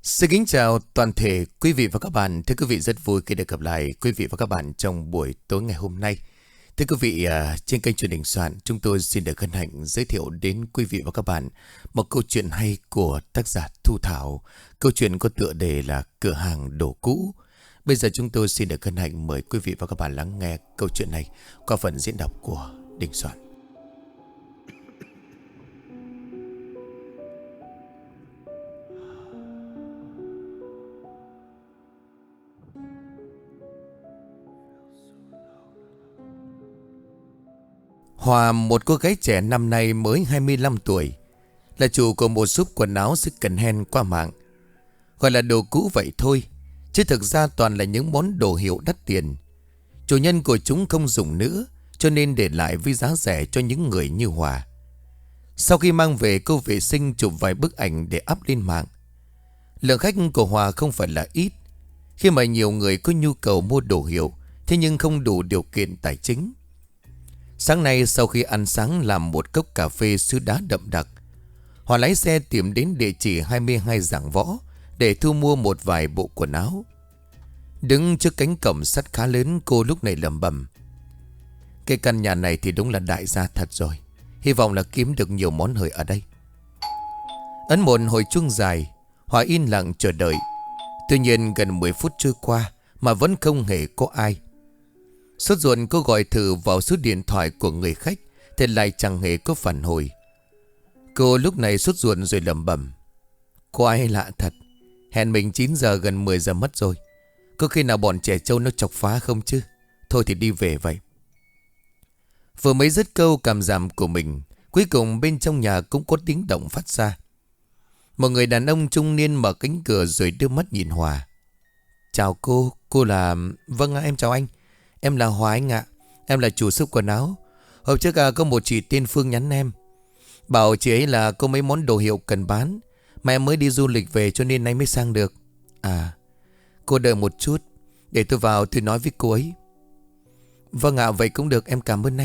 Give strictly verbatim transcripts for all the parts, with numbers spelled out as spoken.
Xin kính chào toàn thể quý vị và các bạn. Thưa quý vị, rất vui khi được gặp lại quý vị và các bạn trong buổi tối ngày hôm nay. Thưa quý vị, à, trên kênh truyền hình Soạn, chúng tôi xin được hân hạnh giới thiệu đến quý vị và các bạn một câu chuyện hay của tác giả Thu Thảo. Câu chuyện có tựa đề là Cửa hàng đồ cũ. Bây giờ chúng tôi xin được hân hạnh mời quý vị và các bạn lắng nghe câu chuyện này qua phần diễn đọc của Đình Soạn. Hòa, một cô gái trẻ năm nay mới hai mươi lăm tuổi, là chủ của một shop quần áo second hand qua mạng. Gọi là đồ cũ vậy thôi, chứ thực ra toàn là những món đồ hiệu đắt tiền. Chủ nhân của chúng không dùng nữa, cho nên để lại với giá rẻ cho những người như Hòa. Sau khi mang về, cô vệ sinh chụp vài bức ảnh để up lên mạng. Lượng khách của Hòa không phải là ít, khi mà nhiều người có nhu cầu mua đồ hiệu, thế nhưng không đủ điều kiện tài chính. Sáng nay sau khi ăn sáng làm một cốc cà phê sứ đá đậm đặc, Hòa lái xe tìm đến địa chỉ hai mươi hai Giảng Võ để thu mua một vài bộ quần áo. Đứng trước cánh cổng sắt khá lớn, cô lúc này lẩm bẩm: cái căn nhà này thì đúng là đại gia thật rồi. Hy vọng là kiếm được nhiều món hời ở đây. Ấn một hồi chuông dài, Hòa yên lặng chờ đợi. Tuy nhiên gần mười phút trôi qua mà vẫn không hề có ai. Sốt ruột cô gọi thử vào số điện thoại của người khách thì lại chẳng hề có phản hồi. Cô lúc này sốt ruột rồi lẩm bẩm: có ai lạ thật. Hẹn mình chín giờ gần mười giờ mất rồi. Có khi nào bọn trẻ trâu nó chọc phá không chứ? Thôi thì đi về vậy. Vừa mới dứt câu cảm giảm của mình, cuối cùng bên trong nhà cũng có tiếng động phát ra. Một người đàn ông trung niên mở cánh cửa rồi đưa mắt nhìn Hòa. Chào cô, cô là... Vâng em chào anh. Em là Hòa anh ạ. Em là chủ shop quần áo. Hôm trước à, có một chị tên Phương nhắn em, bảo chị ấy là có mấy món đồ hiệu cần bán, mà em mới đi du lịch về cho nên nay mới sang được. À, cô đợi một chút, để tôi vào tôi nói với cô ấy. Vâng ạ, vậy cũng được, em cảm ơn anh.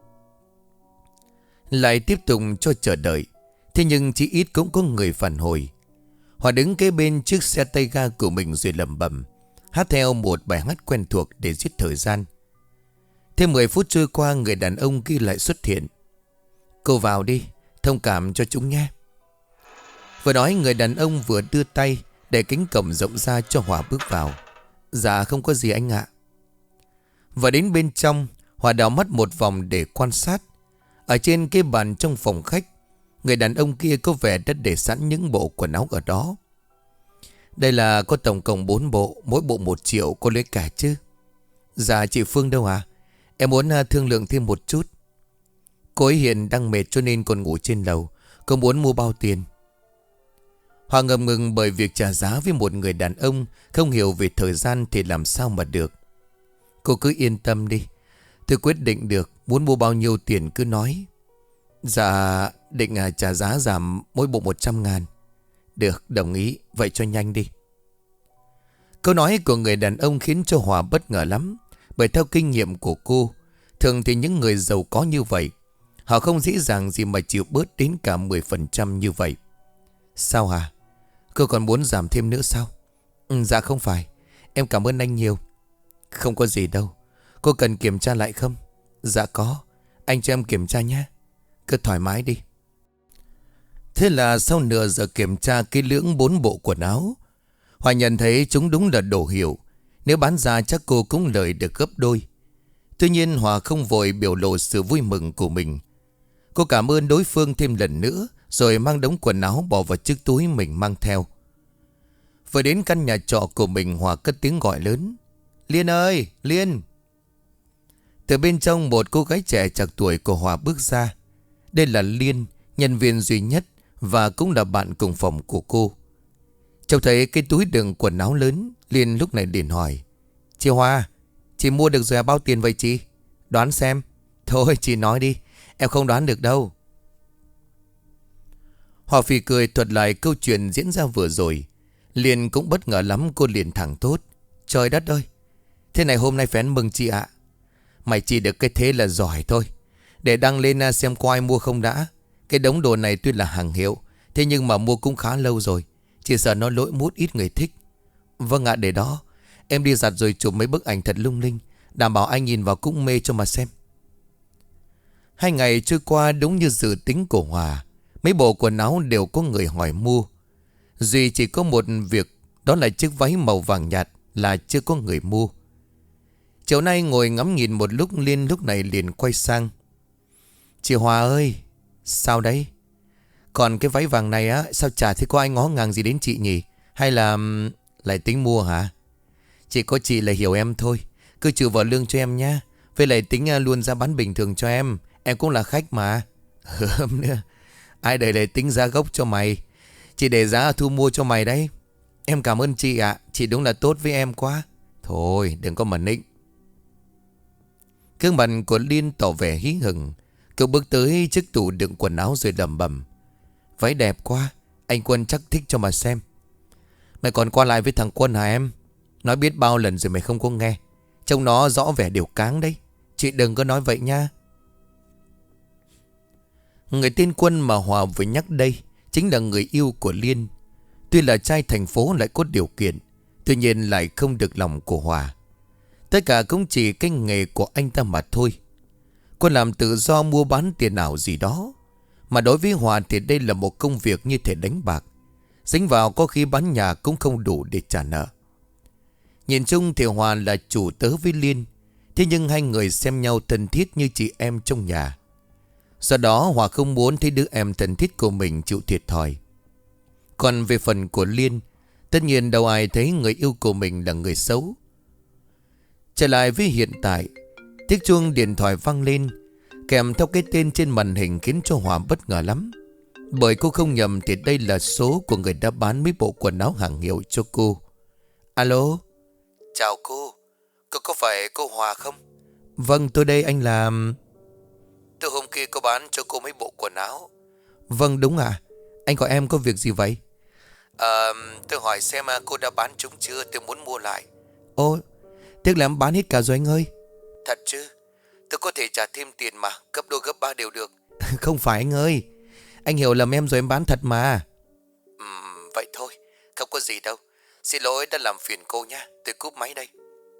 Lại tiếp tục cho chờ đợi. Thế nhưng chỉ ít cũng có người phản hồi. Hòa đứng kế bên chiếc xe tay ga của mình rồi lẩm bẩm, hát theo một bài hát quen thuộc để giết thời gian. Thêm mười phút trôi qua, người đàn ông kia lại xuất hiện. Cô vào đi, thông cảm cho chúng nhé. Vừa nói, người đàn ông vừa đưa tay để cánh cổng rộng ra cho Hòa bước vào. Dạ không có gì anh ạ. Và đến bên trong, Hòa đảo mắt một vòng để quan sát. Ở trên cái bàn trong phòng khách, người đàn ông kia có vẻ đã để sẵn những bộ quần áo ở đó. Đây là có tổng cộng bốn bộ, mỗi bộ một triệu, cô lấy cả chứ? Dạ chị Phương đâu à? Em muốn thương lượng thêm một chút. Cô ấy hiện đang mệt cho nên còn ngủ trên lầu. Cô muốn mua bao tiền? Hòa ngập ngừng bởi việc trả giá với một người đàn ông không hiểu về thời gian thì làm sao mà được. Cô cứ yên tâm đi, tôi quyết định được. Muốn mua bao nhiêu tiền cứ nói. Dạ định trả giá giảm mỗi bộ một trăm ngàn. Được, đồng ý, vậy cho nhanh đi. Câu nói của người đàn ông khiến cho Hòa bất ngờ lắm. Bởi theo kinh nghiệm của cô, thường thì những người giàu có như vậy, họ không dễ dàng gì mà chịu bớt đến cả mười phần trăm như vậy. Sao hả? Cô còn muốn giảm thêm nữa sao? Ừ, dạ không phải, em cảm ơn anh nhiều. Không có gì đâu. Cô cần kiểm tra lại không? Dạ có, anh cho em kiểm tra nhé. Cứ thoải mái đi. Thế là sau nửa giờ kiểm tra cái lưỡng bốn bộ quần áo, Hòa nhận thấy chúng đúng là đồ hiệu. Nếu bán ra chắc cô cũng lợi được gấp đôi. Tuy nhiên Hòa không vội biểu lộ sự vui mừng của mình. Cô cảm ơn đối phương thêm lần nữa, rồi mang đống quần áo bỏ vào chiếc túi mình mang theo. Vừa đến căn nhà trọ của mình, Hòa cất tiếng gọi lớn: Liên ơi, Liên! Từ bên trong, một cô gái trẻ chạc tuổi của Hòa bước ra. Đây là Liên, nhân viên duy nhất và cũng là bạn cùng phòng của cô. Trông thấy cái túi đựng quần áo lớn, Liên lúc này liền hỏi: Chị Hòa, chị mua được rồi à, bao tiền vậy chị? Đoán xem. Thôi chị nói đi, em không đoán được đâu. Hòa phì cười thuật lại câu chuyện diễn ra vừa rồi. Liên cũng bất ngờ lắm, cô liền thẳng thốt: Trời đất ơi, thế này hôm nay phải ăn mừng chị ạ. Mày chỉ được cái thế là giỏi thôi. Để đăng lên xem có ai mua không đã. Cái đống đồ này tuy là hàng hiệu, thế nhưng mà mua cũng khá lâu rồi. Chỉ sợ nó lỗi mút ít người thích. Vâng ạ, để đó em đi giặt rồi chụp mấy bức ảnh thật lung linh, đảm bảo anh nhìn vào cũng mê cho mà xem. Hai ngày trôi qua đúng như dự tính của Hòa. Mấy bộ quần áo đều có người hỏi mua. Duy chỉ có một việc, đó là chiếc váy màu vàng nhạt là chưa có người mua. Chiều nay ngồi ngắm nhìn một lúc, Liên lúc này liền quay sang. Chị Hòa ơi, sao đấy? Còn cái váy vàng này á, sao chả thấy có ai ngó ngàng gì đến chị nhỉ? Hay là lại tính mua hả? Chỉ có chị là hiểu em thôi. Cứ trừ vào lương cho em nhá. Với lại tính luôn giá bán bình thường cho em. Em cũng là khách mà. Hớm nữa. Ai đời lại tính giá gốc cho mày. Chị để giá thu mua cho mày đấy. Em cảm ơn chị ạ. Chị đúng là tốt với em quá. Thôi đừng có mà nịnh. Gương mặt của Liên tỏ vẻ hí hửng. Cậu bước tới chiếc tủ đựng quần áo rồi lẩm bẩm. Váy đẹp quá. Anh Quân chắc thích cho mà xem. Mày còn qua lại với thằng Quân hả em? Nói biết bao lần rồi mày không có nghe. Trông nó rõ vẻ điều cáng đấy. Chị đừng có nói vậy nha. Người tên Quân mà Hòa vừa nhắc đây chính là người yêu của Liên. Tuy là trai thành phố lại có điều kiện, tuy nhiên lại không được lòng của Hòa. Tất cả cũng chỉ cái nghề của anh ta mà thôi. Quân làm tự do mua bán tiền ảo gì đó. Mà đối với Hòa thì đây là một công việc như thể đánh bạc. Dính vào có khi bán nhà cũng không đủ để trả nợ. Nhìn chung thì Hòa là chủ tớ với Liên. Thế nhưng hai người xem nhau thân thiết như chị em trong nhà. Do đó Hòa không muốn thấy đứa em thân thiết của mình chịu thiệt thòi. Còn về phần của Liên, tất nhiên đâu ai thấy người yêu của mình là người xấu. Trở lại với hiện tại, tiếng chuông điện thoại vang lên, kèm theo cái tên trên màn hình khiến cho Hòa bất ngờ lắm. Bởi cô không nhầm thì đây là số của người đã bán mấy bộ quần áo hàng hiệu cho cô. Alo. Chào cô. Cô có phải cô Hòa không? Vâng, tôi đây, anh làm... Từ hôm kia cô bán cho cô mấy bộ quần áo. Vâng, đúng à. Anh gọi em có việc gì vậy? Ờ, tôi hỏi xem cô đã bán chúng chưa, tôi muốn mua lại. Ô, tiếc là em bán hết cả rồi anh ơi. Thật chứ? Tôi có thể trả thêm tiền mà, gấp đôi gấp ba đều được. Không phải anh ơi. Anh hiểu lầm em rồi, em bán thật mà. Ừm, vậy thôi, không có gì đâu. Xin lỗi đã làm phiền cô nha, tôi cúp máy đây.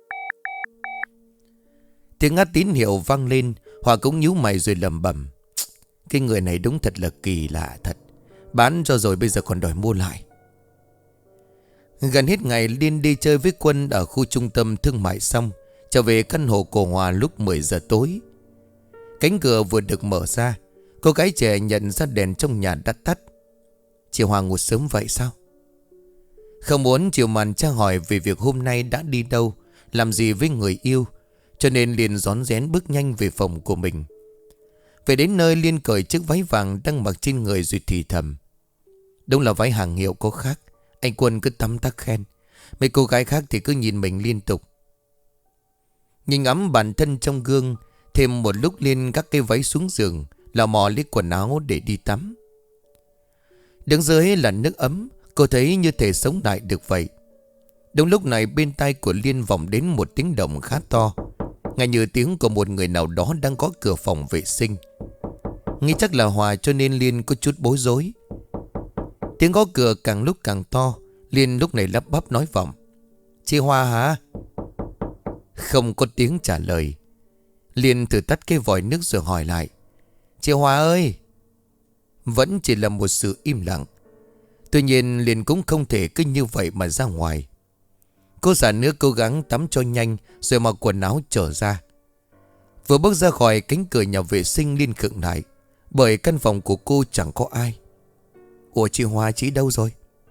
Tiếng ngắt tín hiệu vang lên, Hòa cũng nhíu mày rồi lẩm bẩm. Cái người này đúng thật là kỳ lạ thật. Bán cho rồi bây giờ còn đòi mua lại. Gần hết ngày Liên đi chơi với Quân ở khu trung tâm thương mại xong, trở về căn hộ của Hòa lúc mười giờ tối. Cánh cửa vừa được mở ra, cô gái trẻ nhận ra đèn trong nhà đã tắt. Chị Hòa ngủ sớm vậy sao? Không muốn chiều màn tra hỏi về việc hôm nay đã đi đâu, làm gì với người yêu, cho nên liền rón rén bước nhanh về phòng của mình. Về đến nơi Liên cởi chiếc váy vàng đang mặc trên người rồi thì thầm. Đúng là váy hàng hiệu có khác. Anh Quân cứ tắm tắc khen. Mấy cô gái khác thì cứ nhìn mình liên tục. Nhìn ngắm bản thân trong gương, thêm một lúc Liên gác cái váy xuống giường, lò mò lấy quần áo để đi tắm. Đứng dưới là nước ấm, cô thấy như thể sống lại được vậy. Đúng lúc này bên tai của Liên vọng đến một tiếng động khá to, ngay như tiếng của một người nào đó đang có cửa phòng vệ sinh. Nghĩ chắc là Hòa cho nên Liên có chút bối rối. Tiếng gõ cửa càng lúc càng to, Liên lúc này lắp bắp nói vọng. Chị Hòa hả? Không có tiếng trả lời. Liên thử tắt cái vòi nước rồi hỏi lại. Chị Hòa ơi! Vẫn chỉ là một sự im lặng. Tuy nhiên Liên cũng không thể cứ như vậy mà ra ngoài. Cô xả nước cố gắng tắm cho nhanh rồi mặc quần áo trở ra. Vừa bước ra khỏi cánh cửa nhà vệ sinh Liên khựng lại, bởi căn phòng của cô chẳng có ai. Ủa chị Hòa chị đâu rồi?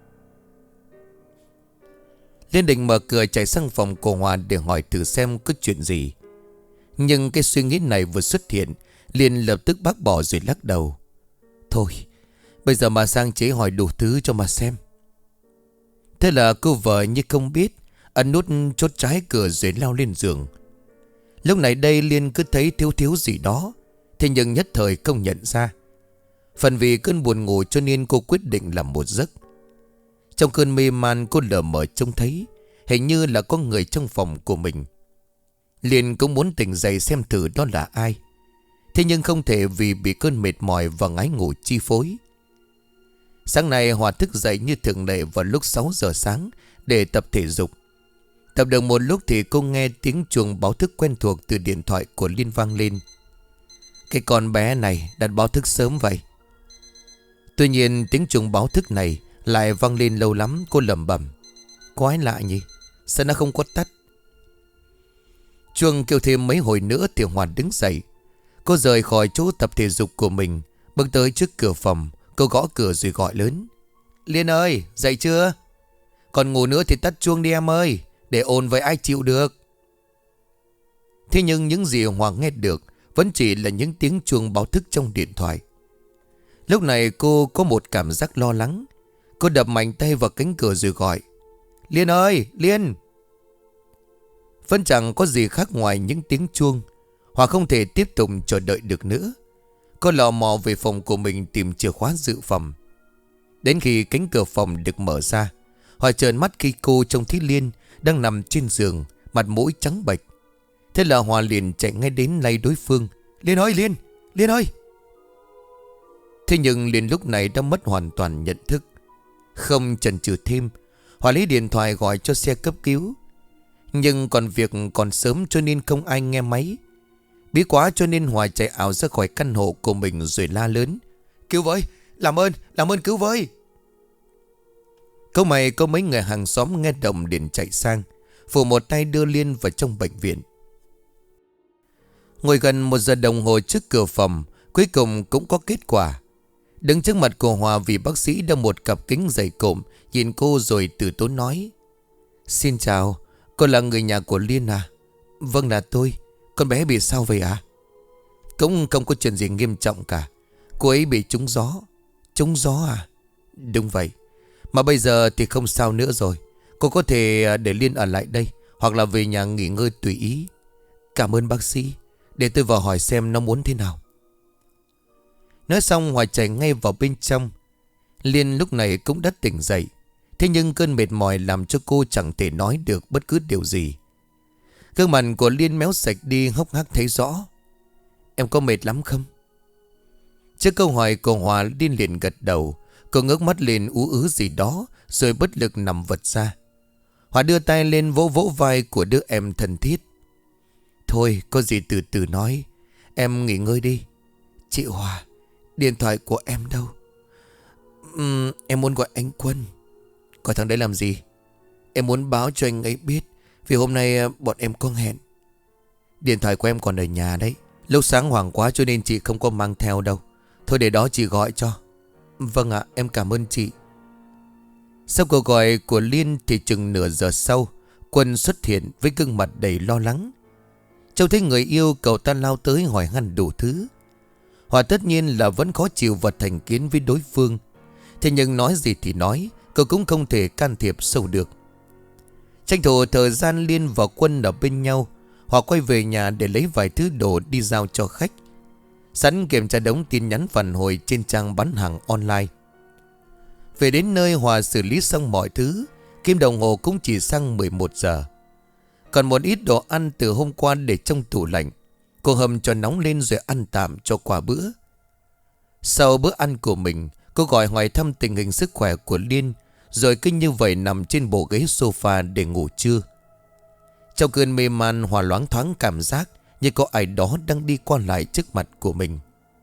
Liên định mở cửa chạy sang phòng của Hòa để hỏi thử xem có chuyện gì. Nhưng cái suy nghĩ này vừa xuất hiện, Liên lập tức bác bỏ rồi lắc đầu. Thôi, bây giờ mà sang chế hỏi đủ thứ cho mà xem. Thế là cô vợ như không biết, ấn nút chốt trái cửa rồi lao lên giường. Lúc này đây Liên cứ thấy thiếu thiếu gì đó, thế nhưng nhất thời không nhận ra. Phần vì cơn buồn ngủ cho nên cô quyết định làm một giấc. Trong cơn mê man cô lờ mờ trông thấy hình như là có người trong phòng của mình. Liên cũng muốn tỉnh dậy xem thử đó là ai. Thế nhưng không thể vì bị cơn mệt mỏi và ngái ngủ chi phối. Sáng nay Hòa thức dậy như thường lệ vào lúc sáu giờ sáng để tập thể dục. Tập được một lúc thì cô nghe tiếng chuông báo thức quen thuộc từ điện thoại của Liên vang lên. Cái con bé này đặt báo thức sớm vậy. Tuy nhiên tiếng chuông báo thức này lại vang lên lâu lắm. Cô lẩm bẩm, quái lạ nhỉ, sao nó không có tắt. Chuông kêu thêm mấy hồi nữa thì Hòa đứng dậy. Cô rời khỏi chỗ tập thể dục của mình, bước tới trước cửa phòng. Cô gõ cửa rồi gọi lớn, Liên ơi, dậy chưa? Còn ngủ nữa thì tắt chuông đi em ơi, để ồn với ai chịu được. Thế nhưng những gì Hòa nghe được vẫn chỉ là những tiếng chuông báo thức trong điện thoại. Lúc này cô có một cảm giác lo lắng. Cô đập mạnh tay vào cánh cửa rồi gọi, Liên ơi, Liên. Vẫn chẳng có gì khác ngoài những tiếng chuông. Hòa không thể tiếp tục chờ đợi được nữa. Cô lò mò về phòng của mình tìm chìa khóa dự phòng. Đến khi cánh cửa phòng được mở ra, Hòa trợn mắt khi cô trông thấy Liên đang nằm trên giường, mặt mũi trắng bệch. Thế là Hòa liền chạy ngay đến lay đối phương, Liên ơi, Liên, Liên ơi. Thế nhưng Liên lúc này đã mất hoàn toàn nhận thức. Không chần chừ thêm, Hòa lấy điện thoại gọi cho xe cấp cứu. Nhưng còn việc còn sớm cho nên không ai nghe máy. Bí quá cho nên Hòa chạy ảo ra khỏi căn hộ của mình rồi la lớn, cứu với, làm ơn, làm ơn cứu với. Câu mày có mấy người hàng xóm nghe động liền chạy sang, phụ một tay đưa Liên vào trong bệnh viện. Ngồi gần một giờ đồng hồ trước cửa phòng, cuối cùng cũng có kết quả. Đứng trước mặt của Hòa vì bác sĩ đeo một cặp kính dày cộm, nhìn cô rồi từ tốn nói, xin chào, cô là người nhà của Liên à? Vâng, là tôi. Con bé bị sao vậy à? Cũng không có chuyện gì nghiêm trọng cả. Cô ấy bị trúng gió. Trúng gió à? Đúng vậy. Mà bây giờ thì không sao nữa rồi. Cô có thể để Liên ở lại đây, hoặc là về nhà nghỉ ngơi tùy ý. Cảm ơn bác sĩ. Để tôi vào hỏi xem nó muốn thế nào. Nói xong Hòa chạy ngay vào bên trong. Liên lúc này cũng đã tỉnh dậy. Thế nhưng cơn mệt mỏi làm cho cô chẳng thể nói được bất cứ điều gì. Gương mặt của Liên méo sạch đi, hốc hác thấy rõ. Em có mệt lắm không? Trước câu hỏi của Hòa, Liên liền gật đầu. Cô ngước mắt lên ú ứ gì đó, rồi bất lực nằm vật ra. Hòa đưa tay lên vỗ vỗ vai của đứa em thân thiết. Thôi có gì từ từ nói. Em nghỉ ngơi đi. Chị Hòa, điện thoại của em đâu? uhm, Em muốn gọi anh Quân. Gọi thằng đấy làm gì? Em muốn báo cho anh ấy biết, vì hôm nay bọn em có hẹn. Điện thoại của em còn ở nhà đấy. Lúc sáng hoảng quá cho nên chị không có mang theo đâu. Thôi để đó chị gọi cho. Vâng ạ, em cảm ơn chị. Sau cuộc gọi của Liên thì chừng nửa giờ sau, Quân xuất hiện với gương mặt đầy lo lắng. Trông thấy người yêu, cậu ta lao tới hỏi han đủ thứ. Hòa tất nhiên là vẫn khó chịu và thành kiến với đối phương. Thế nhưng nói gì thì nói, cậu cũng không thể can thiệp sâu được. Tranh thủ thời gian Liên và Quân ở bên nhau, Hòa quay về nhà để lấy vài thứ đồ đi giao cho khách. Sẵn kiểm tra đống tin nhắn phản hồi trên trang bán hàng online. Về đến nơi, Hòa xử lý xong mọi thứ. Kim đồng hồ cũng chỉ sang mười một giờ. Còn một ít đồ ăn từ hôm qua để trong tủ lạnh. Cô hầm cho nóng lên rồi ăn tạm cho qua bữa. Sau bữa ăn của mình, cô gọi hỏi thăm tình hình sức khỏe của Liên, rồi cứ như vậy nằm trên bộ ghế sofa để ngủ trưa. Trong cơn mê man, Hòa loáng thoáng cảm giác như có ai đó đang đi qua lại trước mặt của mình.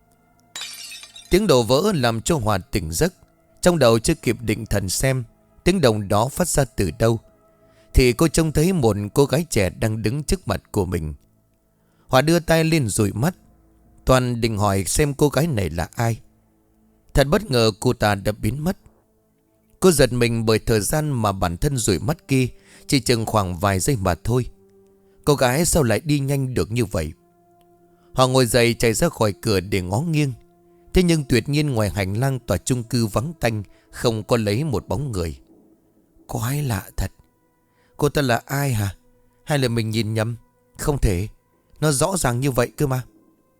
Tiếng đổ vỡ làm cho Hòa tỉnh giấc. Trong đầu chưa kịp định thần xem tiếng động đó phát ra từ đâu, thì cô trông thấy một cô gái trẻ đang đứng trước mặt của mình. Hòa đưa tay lên dụi mắt. Toàn định hỏi xem cô gái này là ai. Thật bất ngờ cô ta đã biến mất. Cô giật mình bởi thời gian mà bản thân dụi mắt kia chỉ chừng khoảng vài giây mà thôi. Cô gái sao lại đi nhanh được như vậy? Hòa ngồi dậy chạy ra khỏi cửa để ngó nghiêng. Thế nhưng tuyệt nhiên ngoài hành lang tòa chung cư vắng tanh, không có lấy một bóng người. Quái lạ thật. Cô ta là ai hả? Hay là mình nhìn nhầm? Không thể, nó rõ ràng như vậy cơ mà.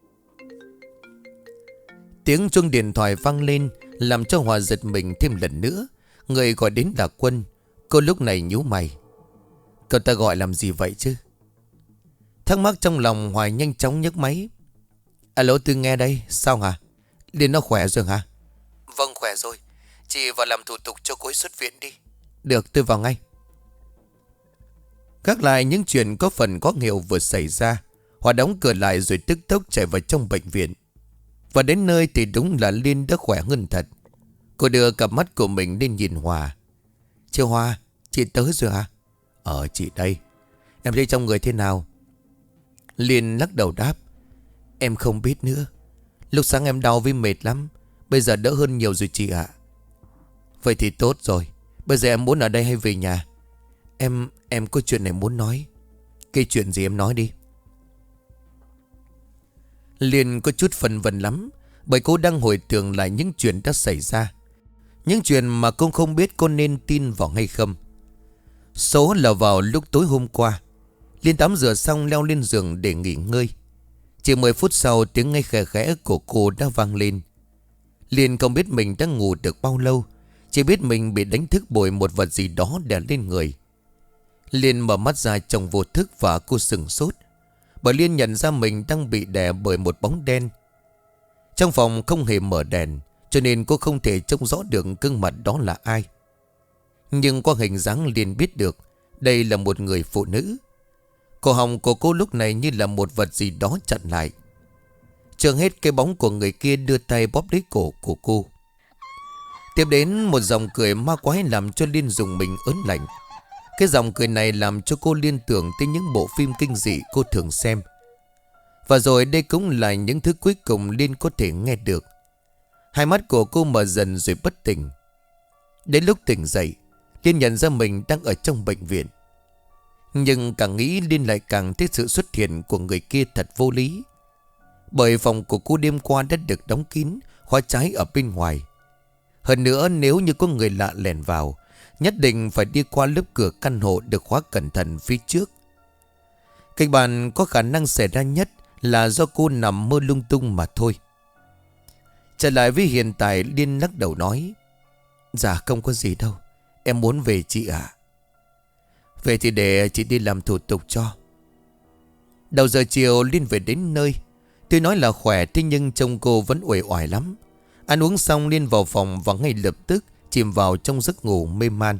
Tiếng chuông điện thoại vang lên làm cho Hòa giật mình thêm lần nữa. Người gọi đến là Quân. Cô lúc này nhíu mày. Cậu ta gọi làm gì vậy chứ? Thắc mắc trong lòng, Hòa nhanh chóng nhấc máy. Alo, tôi nghe đây. Sao hả? Liên nó khỏe rồi hả? Vâng, khỏe rồi. Chị vào làm thủ tục cho cô ấy xuất viện đi. Được, tôi vào ngay. Gác lại những chuyện có phần có nghèo vừa xảy ra, Hòa đóng cửa lại rồi tức tốc chạy vào trong bệnh viện. Và đến nơi thì đúng là Liên đã khỏe hơn thật. Cô đưa cặp mắt của mình lên nhìn Hòa. Chị Hòa, chị tới rồi hả? Ờ, chị đây. Em thấy trong người thế nào? Liên lắc đầu đáp. Em không biết nữa. Lúc sáng em đau với mệt lắm. Bây giờ đỡ hơn nhiều rồi chị ạ. Vậy thì tốt rồi. Bây giờ em muốn ở đây hay về nhà? Em, em có chuyện này muốn nói. Cái chuyện gì em nói đi. Liên có chút phân vân lắm, bởi cô đang hồi tưởng lại những chuyện đã xảy ra. Những chuyện mà cô không biết cô nên tin vào hay không. Số là vào lúc tối hôm qua, Liên tắm rửa xong leo lên giường để nghỉ ngơi. Chỉ mười phút sau, tiếng ngay khẽ khẽ của cô đã vang lên. Liên không biết mình đã ngủ được bao lâu, chỉ biết mình bị đánh thức bởi một vật gì đó đè lên người. Liên mở mắt ra trong vô thức và cô sừng sốt, bởi Liên nhận ra mình đang bị đè bởi một bóng đen. Trong phòng không hề mở đèn, cho nên cô không thể trông rõ được gương mặt đó là ai. Nhưng qua hình dáng Liên biết được đây là một người phụ nữ. Cổ họng của cô lúc này như là một vật gì đó chặn lại. Chưa hết, cái bóng của người kia đưa tay bóp lấy cổ của cô. Tiếp đến một dòng cười ma quái làm cho Liên dùng mình ớn lạnh. Cái dòng cười này làm cho cô liên tưởng tới những bộ phim kinh dị cô thường xem. Và rồi đây cũng là những thứ cuối cùng Liên có thể nghe được. Hai mắt của cô mở dần rồi bất tỉnh. Đến lúc tỉnh dậy, Liên nhận ra mình đang ở trong bệnh viện. Nhưng càng nghĩ Liên lại càng thấy sự xuất hiện của người kia thật vô lý. Bởi phòng của cô đêm qua đã được đóng kín, khóa trái ở bên ngoài. Hơn nữa, nếu như có người lạ lẻn vào, nhất định phải đi qua lớp cửa căn hộ được khóa cẩn thận phía trước. Kịch bản có khả năng xảy ra nhất là do cô nằm mơ lung tung mà thôi. Trở lại với hiện tại, Liên lắc đầu nói. Dạ không có gì đâu, em muốn về chị ạ. Về thì để chị đi làm thủ tục cho. Đầu giờ chiều Liên về đến nơi. Tuy nói là khỏe, thế nhưng trông cô vẫn uể oải lắm. Ăn uống xong, Liên vào phòng và ngay lập tức chìm vào trong giấc ngủ mê man.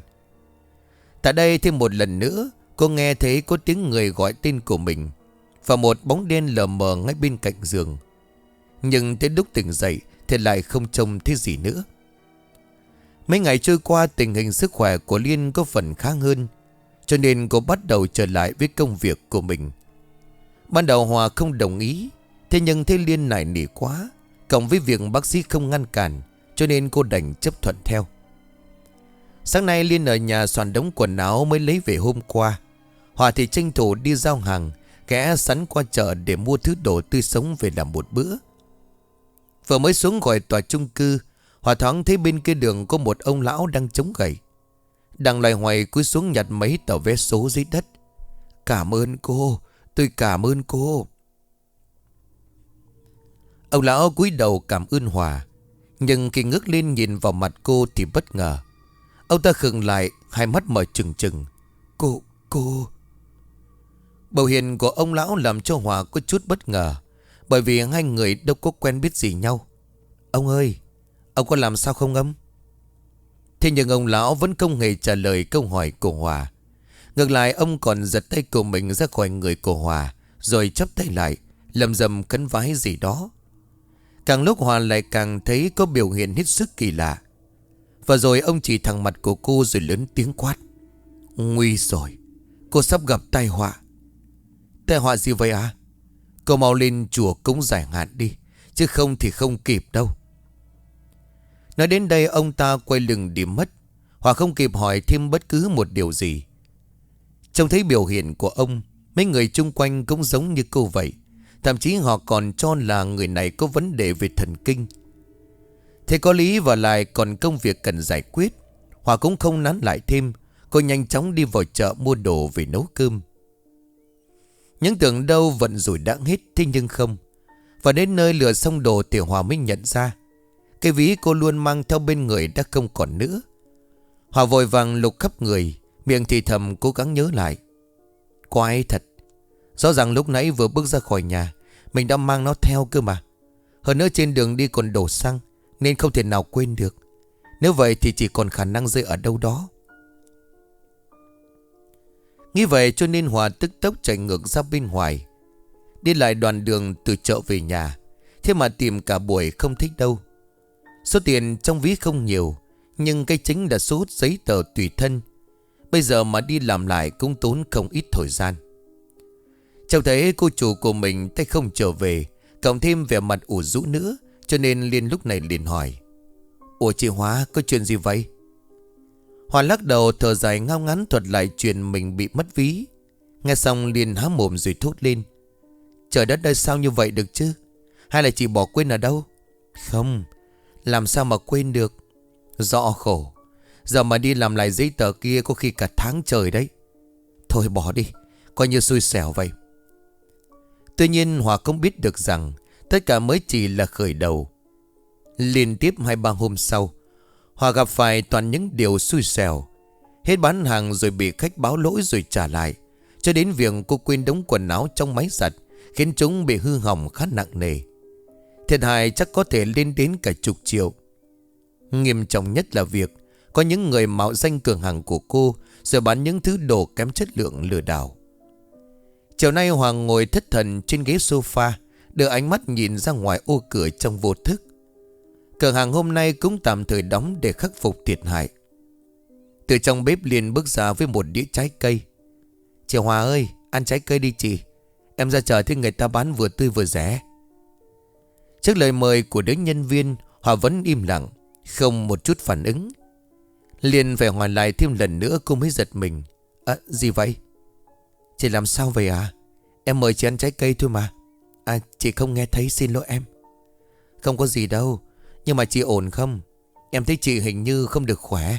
Tại đây thêm một lần nữa, cô nghe thấy có tiếng người gọi tên của mình và một bóng đen lờ mờ ngay bên cạnh giường. Nhưng tới lúc tỉnh dậy thì lại không trông thấy gì nữa. Mấy ngày trôi qua, tình hình sức khỏe của Liên có phần khá hơn, cho nên cô bắt đầu trở lại với công việc của mình. Ban đầu Hòa không đồng ý, thế nhưng thấy Liên nài nỉ quá, cộng với việc bác sĩ không ngăn cản, cho nên cô đành chấp thuận theo. Sáng nay Liên ở nhà soạn đống quần áo mới lấy về hôm qua. Hòa thì tranh thủ đi giao hàng, ghé sắn qua chợ để mua thứ đồ tươi sống về làm một bữa. Vừa mới xuống khỏi tòa chung cư, Hòa thoáng thấy bên kia đường có một ông lão đang chống gậy. Đang loay hoay cúi xuống nhặt mấy tờ vé số dưới đất. Cảm ơn cô, tôi cảm ơn cô. Ông lão cúi đầu cảm ơn Hòa, nhưng khi ngước lên nhìn vào mặt cô thì bất ngờ. Ông ta khựng lại, hai mắt mở trừng trừng. Cô, cô... Biểu hiện của ông lão làm cho Hòa có chút bất ngờ, bởi vì hai người đâu có quen biết gì nhau. Ông ơi, ông có làm sao không ông? Thế nhưng ông lão vẫn không hề trả lời câu hỏi của Hòa. Ngược lại, ông còn giật tay của mình ra khỏi người của Hòa, rồi chắp tay lại, lầm rầm khấn vái gì đó. Càng lúc Hòa lại càng thấy có biểu hiện hết sức kỳ lạ. Và rồi ông chỉ thẳng mặt của cô rồi lớn tiếng quát. Nguy rồi, cô sắp gặp tai họa. Tai họa gì vậy à? Cô mau lên chùa cúng giải hạn đi, chứ không thì không kịp đâu. Nói đến đây ông ta quay lưng đi mất. Hòa không kịp hỏi thêm bất cứ một điều gì. Trông thấy biểu hiện của ông, mấy người chung quanh cũng giống như cô vậy. Thậm chí họ còn cho là người này có vấn đề về thần kinh. Thế có lý và lại còn công việc cần giải quyết. Hòa cũng không nán lại thêm. Cô nhanh chóng đi vào chợ mua đồ về nấu cơm. Những tưởng đâu vận rủi đã hết, thế nhưng không. Và đến nơi lựa xong đồ thì Hòa mới nhận ra cái ví cô luôn mang theo bên người đã không còn nữa. Hòa vội vàng lục khắp người, miệng thì thầm cố gắng nhớ lại. Quái thật, rõ ràng lúc nãy vừa bước ra khỏi nhà mình đã mang nó theo cơ mà. Hơn nữa trên đường đi còn đổ xăng, nên không thể nào quên được. Nếu vậy thì chỉ còn khả năng rơi ở đâu đó. Nghĩ vậy cho nên Hòa tức tốc chạy ngược ra bên ngoài. Đi lại đoạn đường từ chợ về nhà, thế mà tìm cả buổi không thích đâu. Số tiền trong ví không nhiều, nhưng cái chính là số giấy tờ tùy thân. Bây giờ mà đi làm lại cũng tốn không ít thời gian. Cháu thấy cô chủ của mình tay không trở về, cộng thêm vẻ mặt ủ rũ nữa, cho nên Liên lúc này liền hỏi: Ủa chị Hóa, có chuyện gì vậy? Hòa lắc đầu thở dài ngao ngán thuật lại chuyện mình bị mất ví. Nghe xong Liên há mồm rồi thốt lên: Trời đất ơi, sao như vậy được chứ? Hay là chị bỏ quên ở đâu? Không, làm sao mà quên được. Rõ khổ, giờ mà đi làm lại giấy tờ kia có khi cả tháng trời đấy. Thôi bỏ đi, coi như xui xẻo vậy. Tuy nhiên Hòa không biết được rằng tất cả mới chỉ là khởi đầu. Liên tiếp hai ba hôm sau, Hòa gặp phải toàn những điều xui xẻo. Hết bán hàng rồi bị khách báo lỗi rồi trả lại, cho đến việc cô quên đống quần áo trong máy giặt, khiến chúng bị hư hỏng khá nặng nề. Thiệt hại chắc có thể lên đến cả chục triệu. Nghiêm trọng nhất là việc có những người mạo danh cửa hàng của cô rồi bán những thứ đồ kém chất lượng lừa đảo. Chiều nay Hoàng ngồi thất thần trên ghế sofa, đưa ánh mắt nhìn ra ngoài ô cửa trong vô thức. Cửa hàng hôm nay cũng tạm thời đóng để khắc phục thiệt hại. Từ trong bếp Liên bước ra với một đĩa trái cây. Chị Hòa ơi, ăn trái cây đi chị. Em ra chợ thấy người ta bán vừa tươi vừa rẻ. Trước lời mời của đứa nhân viên, Hòa vẫn im lặng, không một chút phản ứng. Liên phải hỏi lại thêm lần nữa cô mới giật mình. À, gì vậy? Chị làm sao vậy à? Em mời chị ăn trái cây thôi mà. À, chị không nghe thấy, xin lỗi em. Không có gì đâu, nhưng mà chị ổn không? Em thấy chị hình như không được khỏe.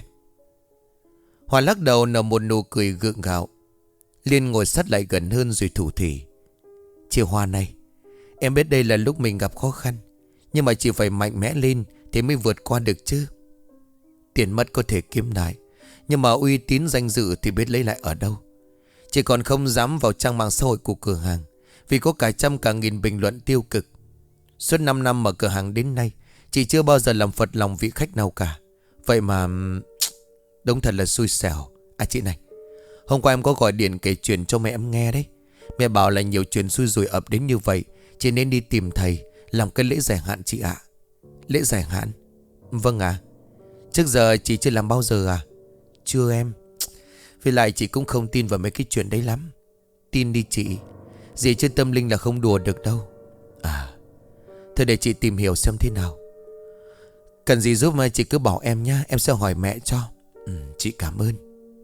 Hòa lắc đầu nở một nụ cười gượng gạo. Liên ngồi sát lại gần hơn rồi thủ thỉ: Chị Hòa này, em biết đây là lúc mình gặp khó khăn, nhưng mà chị phải mạnh mẽ lên thì mới vượt qua được chứ. Tiền mất có thể kiếm lại, nhưng mà uy tín danh dự thì biết lấy lại ở đâu. Chị còn không dám vào trang mạng xã hội của cửa hàng, vì có cả trăm cả nghìn bình luận tiêu cực. Suốt năm năm mở cửa hàng đến nay, chị chưa bao giờ làm phật lòng vị khách nào cả. Vậy mà đúng thật là xui xẻo. À chị này, hôm qua em có gọi điện kể chuyện cho mẹ em nghe đấy. Mẹ bảo là nhiều chuyện xui rủi ập đến như vậy, chị nên đi tìm thầy làm cái lễ giải hạn chị ạ. Lễ giải hạn? Vâng ạ. Trước giờ chị chưa làm bao giờ à? Chưa em. Với lại chị cũng không tin vào mấy cái chuyện đấy lắm. Tin đi chị, gì trên tâm linh là không đùa được đâu. À, thôi để chị tìm hiểu xem thế nào. Cần gì giúp mà chị cứ bảo em nhá, em sẽ hỏi mẹ cho. Ừ, chị cảm ơn.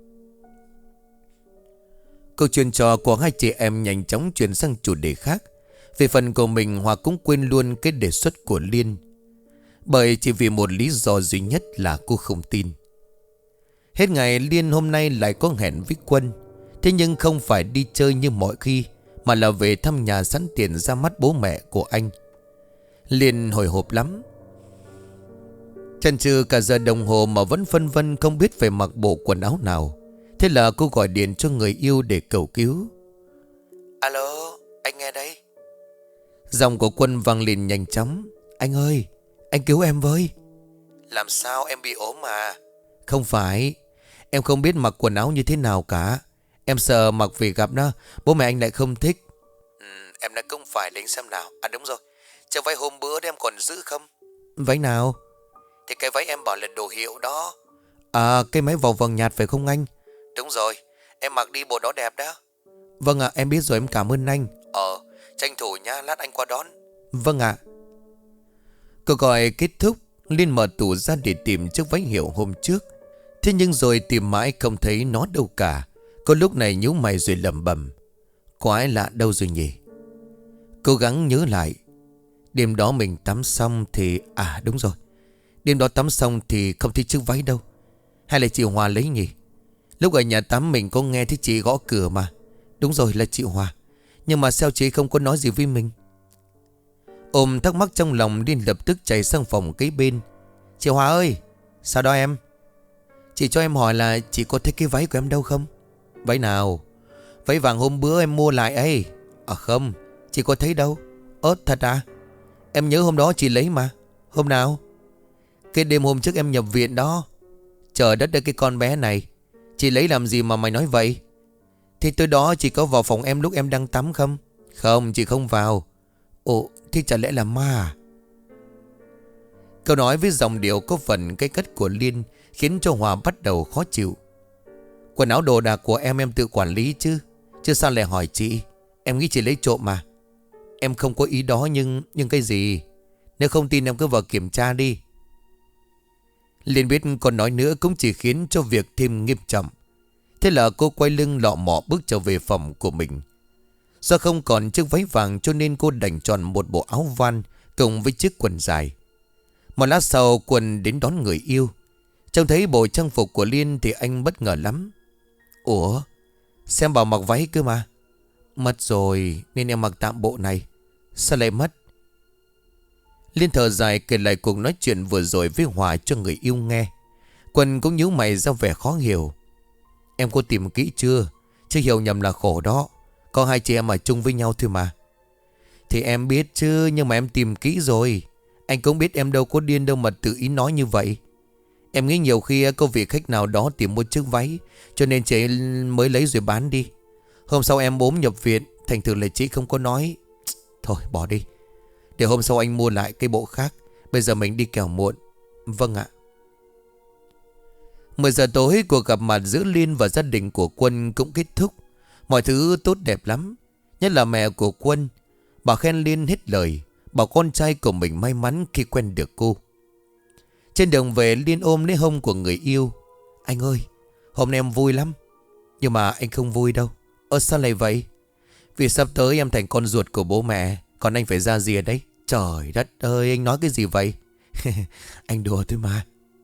Câu chuyện trò của hai chị em nhanh chóng chuyển sang chủ đề khác. Về phần của mình, Hòa cũng quên luôn cái đề xuất của Liên, bởi chỉ vì một lý do duy nhất là cô không tin. Hết ngày, Liên hôm nay lại có hẹn với Quân. Thế nhưng không phải đi chơi như mọi khi, mà là về thăm nhà sẵn tiền ra mắt bố mẹ của anh. Liên hồi hộp lắm, chần chừ cả giờ đồng hồ mà vẫn phân vân không biết phải mặc bộ quần áo nào. Thế là cô gọi điện cho người yêu để cầu cứu. Alo, anh nghe đây. Giọng của Quân vang lên nhanh chóng. Anh ơi, anh cứu em với. Làm sao, em bị ốm mà? Không phải, em không biết mặc quần áo như thế nào cả. Em sợ mặc về gặp nó, bố mẹ anh lại không thích. ừ, Em đã không phải đến xem nào. À đúng rồi, chiếc váy hôm bữa em còn giữ không? Váy nào? Thì cái váy em bảo là đồ hiệu đó. À, cái máy vòng vòng nhạt phải không anh? Đúng rồi, em mặc đi bộ đó đẹp đó. Vâng ạ, em biết rồi, em cảm ơn anh. Ờ, tranh thủ nha, lát anh qua đón. Vâng ạ. Cuộc gọi kết thúc, Liên mở tủ ra để tìm chiếc váy hiệu hôm trước. Thế nhưng rồi tìm mãi không thấy nó đâu cả. Cô lúc này nhíu mày rồi lẩm bẩm: quái lạ đâu rồi nhỉ? Cố gắng nhớ lại. Đêm đó mình tắm xong thì... À đúng rồi, đêm đó tắm xong thì không thấy chiếc váy đâu. Hay là chị Hòa lấy nhỉ? Lúc ở nhà tắm mình có nghe thấy chị gõ cửa mà. Đúng rồi, là chị Hòa. Nhưng mà sao chị không có nói gì với mình? Ôm thắc mắc trong lòng, Liên lập tức chạy sang phòng kế bên. Chị Hòa ơi, sao đó em? Chị cho em hỏi là chị có thấy cái váy của em đâu không? Váy nào? Váy vàng hôm bữa em mua lại ấy. À không, chị có thấy đâu. Ơ thật à? Em nhớ hôm đó chị lấy mà. Hôm nào? Cái đêm hôm trước em nhập viện đó. Trời đất ơi, cái con bé này, chị lấy làm gì mà mày nói vậy? Thì tối đó chị có vào phòng em lúc em đang tắm không? Không, chị không vào. Ồ, thì chả lẽ là ma à? Câu nói với giọng điệu có phần cái cất của Liên khiến cho Hòa bắt đầu khó chịu. Quần áo đồ đạc của em em tự quản lý chứ. Chứ sao lại hỏi chị? Em nghĩ chị lấy trộm mà. Em không có ý đó nhưng nhưng cái gì? Nếu không tin em cứ vào kiểm tra đi. Liên biết còn nói nữa cũng chỉ khiến cho việc thêm nghiêm trọng. Thế là cô quay lưng lọ mọ bước trở về phòng của mình. Do không còn chiếc váy vàng cho nên cô đành chọn một bộ áo van cùng với chiếc quần dài. Một lát sau Quân đến đón người yêu. Trông thấy bộ trang phục của Liên thì anh bất ngờ lắm. Ủa, xem bảo mặc váy cơ mà. Mất rồi nên em mặc tạm bộ này. Sao lại mất? Liên thở dài kể lại cuộc nói chuyện vừa rồi với Hòa cho người yêu nghe. Quân cũng nhíu mày ra vẻ khó hiểu. Em có tìm kỹ chưa? Chứ hiểu nhầm là khổ đó. Có hai chị em ở chung với nhau thôi mà. Thì em biết chứ, nhưng mà em tìm kỹ rồi. Anh cũng biết em đâu có điên đâu mà tự ý nói như vậy. Em nghĩ nhiều khi có vị khách nào đó tìm một chiếc váy, cho nên chị mới lấy rồi bán đi. Hôm sau em ốm nhập viện, thành thử là chị không có nói. Thôi bỏ đi, để hôm sau anh mua lại cái bộ khác. Bây giờ mình đi kẻo muộn. Vâng ạ. mười giờ tối cuộc gặp mặt giữa Liên và gia đình của Quân cũng kết thúc. Mọi thứ tốt đẹp lắm. Nhất là mẹ của Quân. Bà khen Liên hết lời, bảo con trai của mình may mắn khi quen được cô. Trên đường về Liên ôm lấy hông của người yêu. Anh ơi, hôm nay em vui lắm. Nhưng mà anh không vui đâu. Ơ sao lại vậy? Vì sắp tới em thành con ruột của bố mẹ, còn anh phải ra rìa đấy. Trời đất ơi, anh nói cái gì vậy? Anh đùa thôi mà.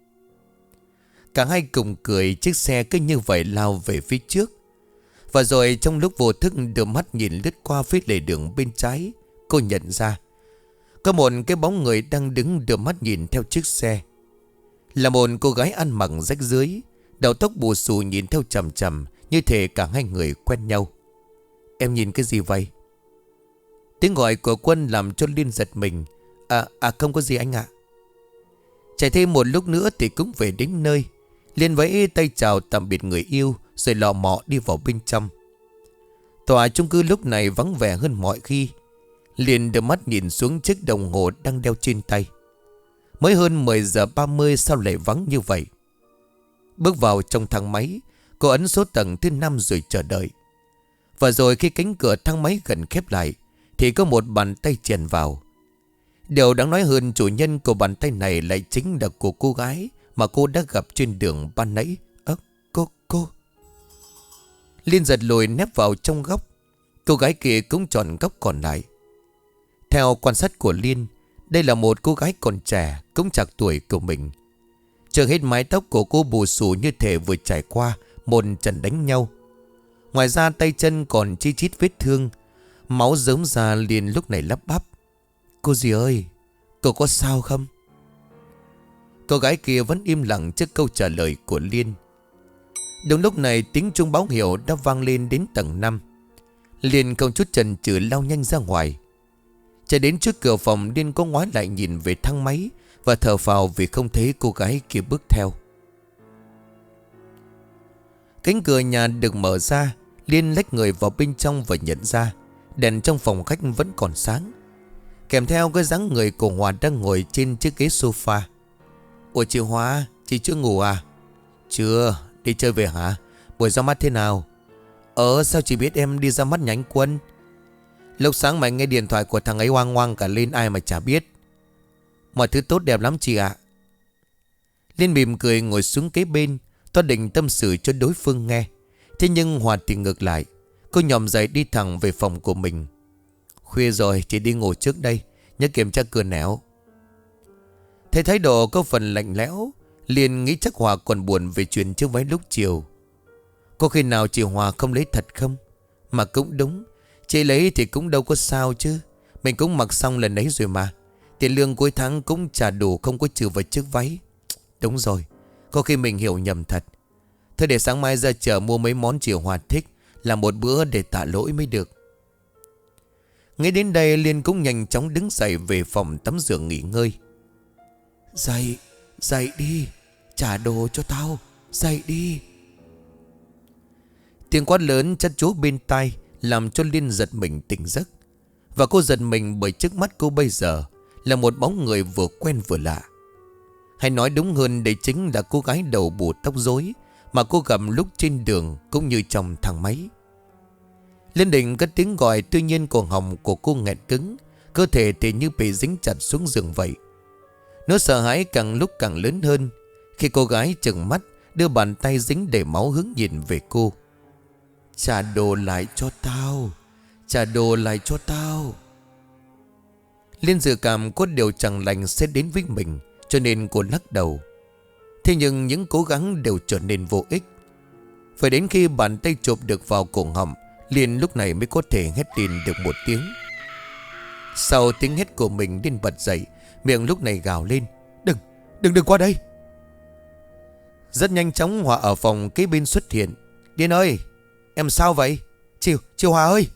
Cả hai cùng cười, chiếc xe cứ như vậy lao về phía trước. Và rồi trong lúc vô thức đưa mắt nhìn lướt qua phía lề đường bên trái, cô nhận ra có một cái bóng người đang đứng đưa mắt nhìn theo chiếc xe. Là một cô gái ăn mặc rách rưới, đầu tóc bù xù nhìn theo chằm chằm, như thể cả hai người quen nhau. Em nhìn cái gì vậy? Tiếng gọi của Quân làm cho Liên giật mình. À, à không có gì anh ạ. Chạy thêm một lúc nữa thì cũng về đến nơi. Liên vẫy tay chào tạm biệt người yêu, rồi lò mò đi vào bên trong. Tòa chung cư lúc này vắng vẻ hơn mọi khi. Liên đưa mắt nhìn xuống chiếc đồng hồ đang đeo trên tay. Mới hơn mười giờ ba mươi sao lại vắng như vậy? Bước vào trong thang máy, cô ấn số tầng thứ năm rồi chờ đợi. Và rồi khi cánh cửa thang máy gần khép lại thì có một bàn tay chèn vào. Điều đáng nói hơn, chủ nhân của bàn tay này lại chính là của cô gái mà cô đã gặp trên đường ban nãy. Ơ, cô, cô. Liên giật lùi nép vào trong góc. Cô gái kia cũng chọn góc còn lại. Theo quan sát của Liên, đây là một cô gái còn trẻ, cũng chạc tuổi của mình. Chưa hết mái tóc của cô bù xù như thể vừa trải qua một trận đánh nhau. Ngoài ra tay chân còn chi chít vết thương. Máu rớm ra. Liên lúc này lắp bắp. Cô dì ơi, cô có sao không? Cô gái kia vẫn im lặng trước câu trả lời của Liên. Đúng lúc này tiếng chuông báo hiệu đã vang lên đến tầng năm. Liên không chút chần chừ lao nhanh ra ngoài. Chạy đến trước cửa phòng, Liên có ngoái lại nhìn về thang máy và thở phào vì không thấy cô gái kia bước theo. Cánh cửa nhà được mở ra. Liên lách người vào bên trong và nhận ra đèn trong phòng khách vẫn còn sáng, kèm theo cái dáng người của Hòa đang ngồi trên chiếc ghế sofa. Ủa chị Hòa, chị chưa ngủ à? Chưa, đi chơi về hả? Buổi ra mắt thế nào? Ờ sao chị biết em đi ra mắt nhà anh Quân? Lúc sáng mà nghe điện thoại của thằng ấy oang oang cả lên, ai mà chả biết. Mọi thứ tốt đẹp lắm chị ạ. Liên mỉm cười ngồi xuống kế bên, toa định tâm sự cho đối phương nghe. Thế nhưng Hòa thì ngược lại. Cô nhòm dậy đi thẳng về phòng của mình. Khuya rồi, chị đi ngủ trước đây, nhớ kiểm tra cửa nẻo. Thấy thái độ có phần lạnh lẽo, Liên nghĩ chắc Hòa còn buồn về chuyện chiếc váy lúc chiều. Có khi nào chị Hòa không lấy thật không? Mà cũng đúng, chị lấy thì cũng đâu có sao chứ. Mình cũng mặc xong lần ấy rồi mà. Tiền lương cuối tháng cũng trả đủ, không có trừ vào chiếc váy. Đúng rồi, có khi mình hiểu nhầm thật. Thôi để sáng mai ra chợ mua mấy món chị Hòa thích, làm một bữa để tạ lỗi mới được. Ngay đến đây Liên cũng nhanh chóng đứng dậy về phòng tắm rửa nghỉ ngơi. Dậy, Dậy đi, trả đồ cho tao, dậy đi. Tiếng quát lớn chát chúa bên tai làm cho Liên giật mình tỉnh giấc. Và cô giật mình bởi trước mắt cô bây giờ là một bóng người vừa quen vừa lạ. Hay nói đúng hơn, đây chính là cô gái đầu bù tóc rối mà cô gặp lúc trên đường cũng như trong thang máy. Lên đỉnh cất tiếng gọi, tuy nhiên cổ họng của cô nghẹn cứng, cơ thể thì như bị dính chặt xuống giường vậy. Nỗi sợ hãi càng lúc càng lớn hơn khi cô gái trừng mắt đưa bàn tay dính đầy máu hướng nhìn về cô. Trả đồ lại cho tao, trả đồ lại cho tao. Liên dự cảm có điều chẳng lành sẽ đến với mình, cho nên cô lắc đầu. Thế nhưng những cố gắng đều trở nên vô ích. Phải đến khi bàn tay chụp được vào cổ họng, Liên lúc này mới có thể hét lên được một tiếng. Sau tiếng hét của mình, Liên bật dậy, miệng lúc này gào lên: Đừng, đừng, đừng qua đây. Rất nhanh chóng Hòa ở phòng kế bên xuất hiện. Liên ơi, em sao vậy? Chị, chị Hòa ơi.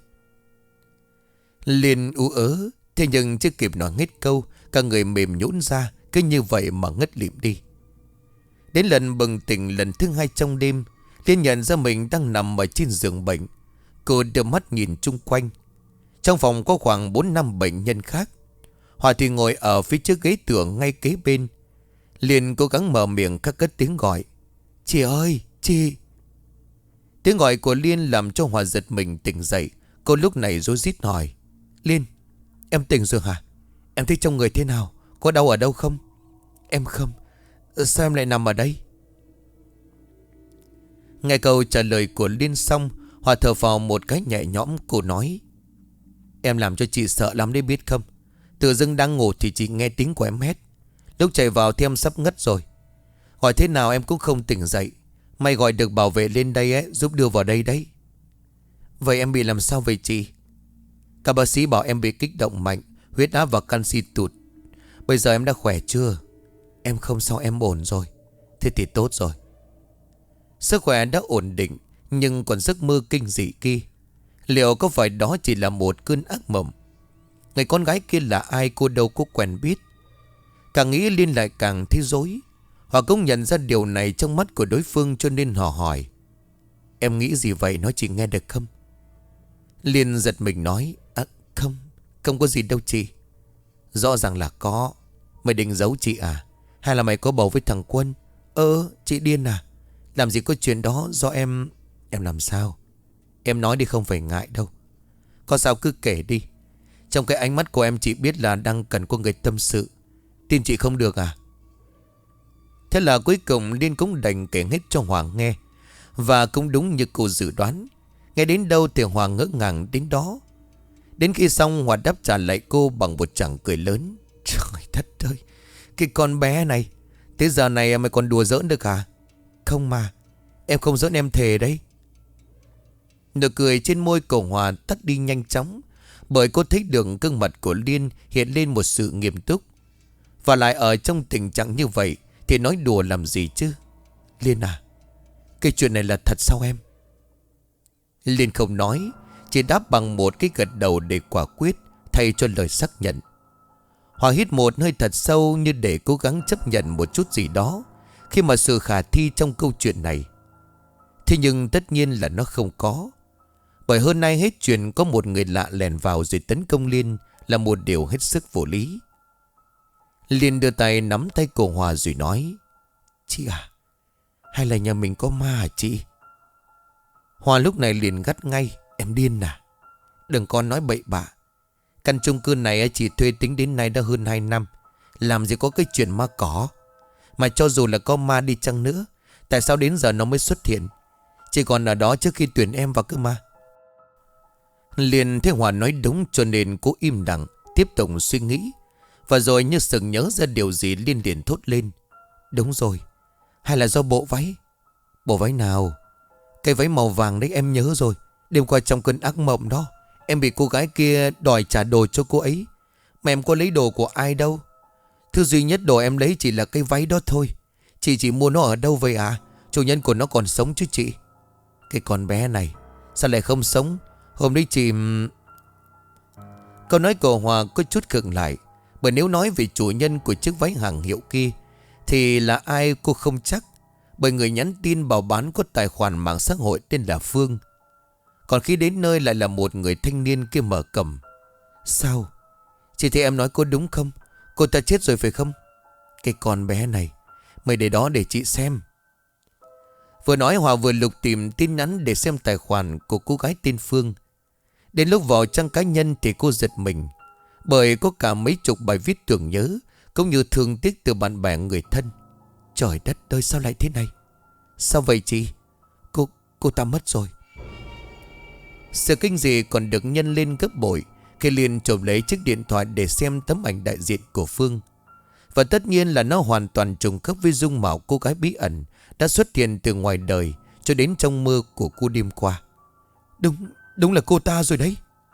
Liên ú ớ, thế nhưng chưa kịp nói hết câu, cả người mềm nhũn ra, cứ như vậy mà ngất lịm đi. Đến lần bừng tỉnh lần thứ hai trong đêm, Liên nhận ra mình đang nằm ở trên giường bệnh. Cô đưa mắt nhìn chung quanh. Trong phòng có khoảng bốn năm bệnh nhân khác. Hòa thì ngồi ở phía trước ghế tường ngay kế bên. Liên cố gắng mở miệng các cất tiếng gọi: Chị ơi, chị. Tiếng gọi của Liên làm cho Hòa giật mình tỉnh dậy. Cô lúc này rối rít hỏi: Liên, em tỉnh rồi hả? Em thấy trong người thế nào? Có đau ở đâu không? Em không. Sao em lại nằm ở đây? Nghe câu trả lời của Liên xong, Hòa thở vào một cái nhẹ nhõm. Cô nói: Em làm cho chị sợ lắm đấy biết không? Tự dưng đang ngủ thì chị nghe tiếng của em hét. Lúc chạy vào thì em sắp ngất rồi. Gọi thế nào em cũng không tỉnh dậy. May gọi được bảo vệ lên đây ấy, giúp đưa vào đây đấy. Vậy em bị làm sao vậy chị? Các bác sĩ bảo em bị kích động mạnh, huyết áp và canxi tụt. Bây giờ em đã khỏe chưa? Em không sao, em ổn rồi. Thế thì tốt rồi. Sức khỏe đã ổn định, nhưng còn giấc mơ kinh dị kia, liệu có phải đó chỉ là một cơn ác mộng? Người con gái kia là ai cô đâu có quen biết. Càng nghĩ Liên lại càng thấy rối. Họ cũng nhận ra điều này trong mắt của đối phương, cho nên họ hỏi: Em nghĩ gì vậy, nói chị nghe được không? Liên giật mình nói: À không, không có gì đâu chị. Rõ ràng là có. Mày định giấu chị à? Hay là mày có bầu với thằng Quân? Ơ, chị điên à? Làm gì có chuyện đó, do em... Em làm sao? Em nói đi, không phải ngại đâu. Có sao cứ kể đi. Trong cái ánh mắt của em chị biết là đang cần có người tâm sự. Tin chị không được à? Thế là cuối cùng Liên cũng đành kể hết cho Hoàng nghe. Và cũng đúng như cô dự đoán. Nghe đến đâu thì Hoàng ngỡ ngàng đến đó. Đến khi xong, Hòa đáp trả lại cô bằng một tràng cười lớn. Trời đất ơi, cái con bé này, tới giờ này mày còn đùa giỡn được à? Không mà, em không giỡn, em thề đấy. Nụ cười trên môi của Hòa tắt đi nhanh chóng, bởi cô thấy được gương mặt của Liên hiện lên một sự nghiêm túc. Và lại ở trong tình trạng như vậy thì nói đùa làm gì chứ? Liên à, cái chuyện này là thật sao em? Liên không nói, chỉ đáp bằng một cái gật đầu để quả quyết, thay cho lời xác nhận. Hòa hít một hơi thật sâu như để cố gắng chấp nhận một chút gì đó khi mà sự khả thi trong câu chuyện này. Thế nhưng tất nhiên là nó không có. Bởi hơn nay hết chuyện có một người lạ lèn vào rồi tấn công Liên là một điều hết sức vô lý. Liên đưa tay nắm tay cô Hòa rồi nói: Chị à, hay là nhà mình có ma hả chị? Hòa lúc này liền gắt ngay: Em điên à? Đừng con nói bậy bạ. Căn chung cư này chị thuê tính đến nay đã hơn hai năm. Làm gì có cái chuyện ma cỏ. Mà cho dù là có ma đi chăng nữa, tại sao đến giờ nó mới xuất hiện? Chị còn ở đó trước khi tuyển em vào cơ mà. Liền thấy Hòa nói đúng, cho nên cô im lặng tiếp tục suy nghĩ. Và rồi như sực nhớ ra điều gì, Liên liền thốt lên: Đúng rồi, hay là do bộ váy? Bộ váy nào? Cái váy màu vàng đấy, em nhớ rồi. Đêm qua trong cơn ác mộng đó, em bị cô gái kia đòi trả đồ cho cô ấy. Mà em có lấy đồ của ai đâu. Thứ duy nhất đồ em lấy chỉ là cái váy đó thôi. Chị chỉ mua nó ở đâu vậy à? Chủ nhân của nó còn sống chứ chị? Cái con bé này sao lại không sống? Hôm đấy chị... Câu nói của Hòa có chút khựng lại. Bởi nếu nói về chủ nhân của chiếc váy hàng hiệu kia Thì là ai cô không chắc, bởi người nhắn tin bảo bán có tài khoản mạng xã hội tên là Phương. Còn khi đến nơi lại là một người thanh niên kia mở cổng. Sao? Chị thấy em nói cô đúng không? Cô ta chết rồi phải không? Cái con bé này, mày để đó để chị xem. Vừa nói Hòa vừa lục tìm tin nhắn để xem tài khoản của cô gái tên Phương. Đến lúc vào trang cá nhân thì cô giật mình, bởi có cả mấy chục bài viết tưởng nhớ cũng như thương tiếc từ bạn bè người thân. Trời đất ơi, sao lại thế này? Sao vậy chị? Cô, cô ta mất rồi. Sự kinh dị còn được nhân lên gấp bội khi Liên chộp lấy chiếc điện thoại để xem tấm ảnh đại diện của Phương. Và tất nhiên là nó hoàn toàn trùng khớp với dung mạo cô gái bí ẩn đã xuất hiện từ ngoài đời cho đến trong mơ của cô đêm qua. Đúng, đúng là cô ta rồi đấy.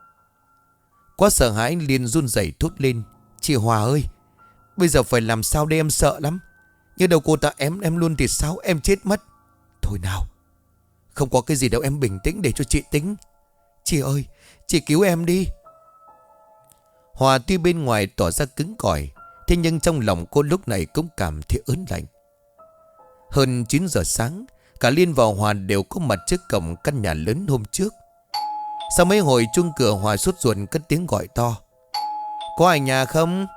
Quá sợ hãi, Liên run rẩy thốt lên. Chị Hòa ơi, bây giờ phải làm sao đây, em sợ lắm. Như đầu cô ta ém em luôn thì sao, em chết mất. Thôi nào, không có cái gì đâu, em bình tĩnh để cho chị tính. Chị ơi, chị cứu em đi. Hòa tuy bên ngoài tỏ ra cứng cỏi, thế nhưng trong lòng cô lúc này cũng cảm thấy ớn lạnh. Hơn chín giờ sáng, cả Liên và Hòa đều có mặt trước cổng căn nhà lớn hôm trước. Sau mấy hồi chuông cửa, Hòa sốt ruột cất tiếng gọi to. Có ai nhà không?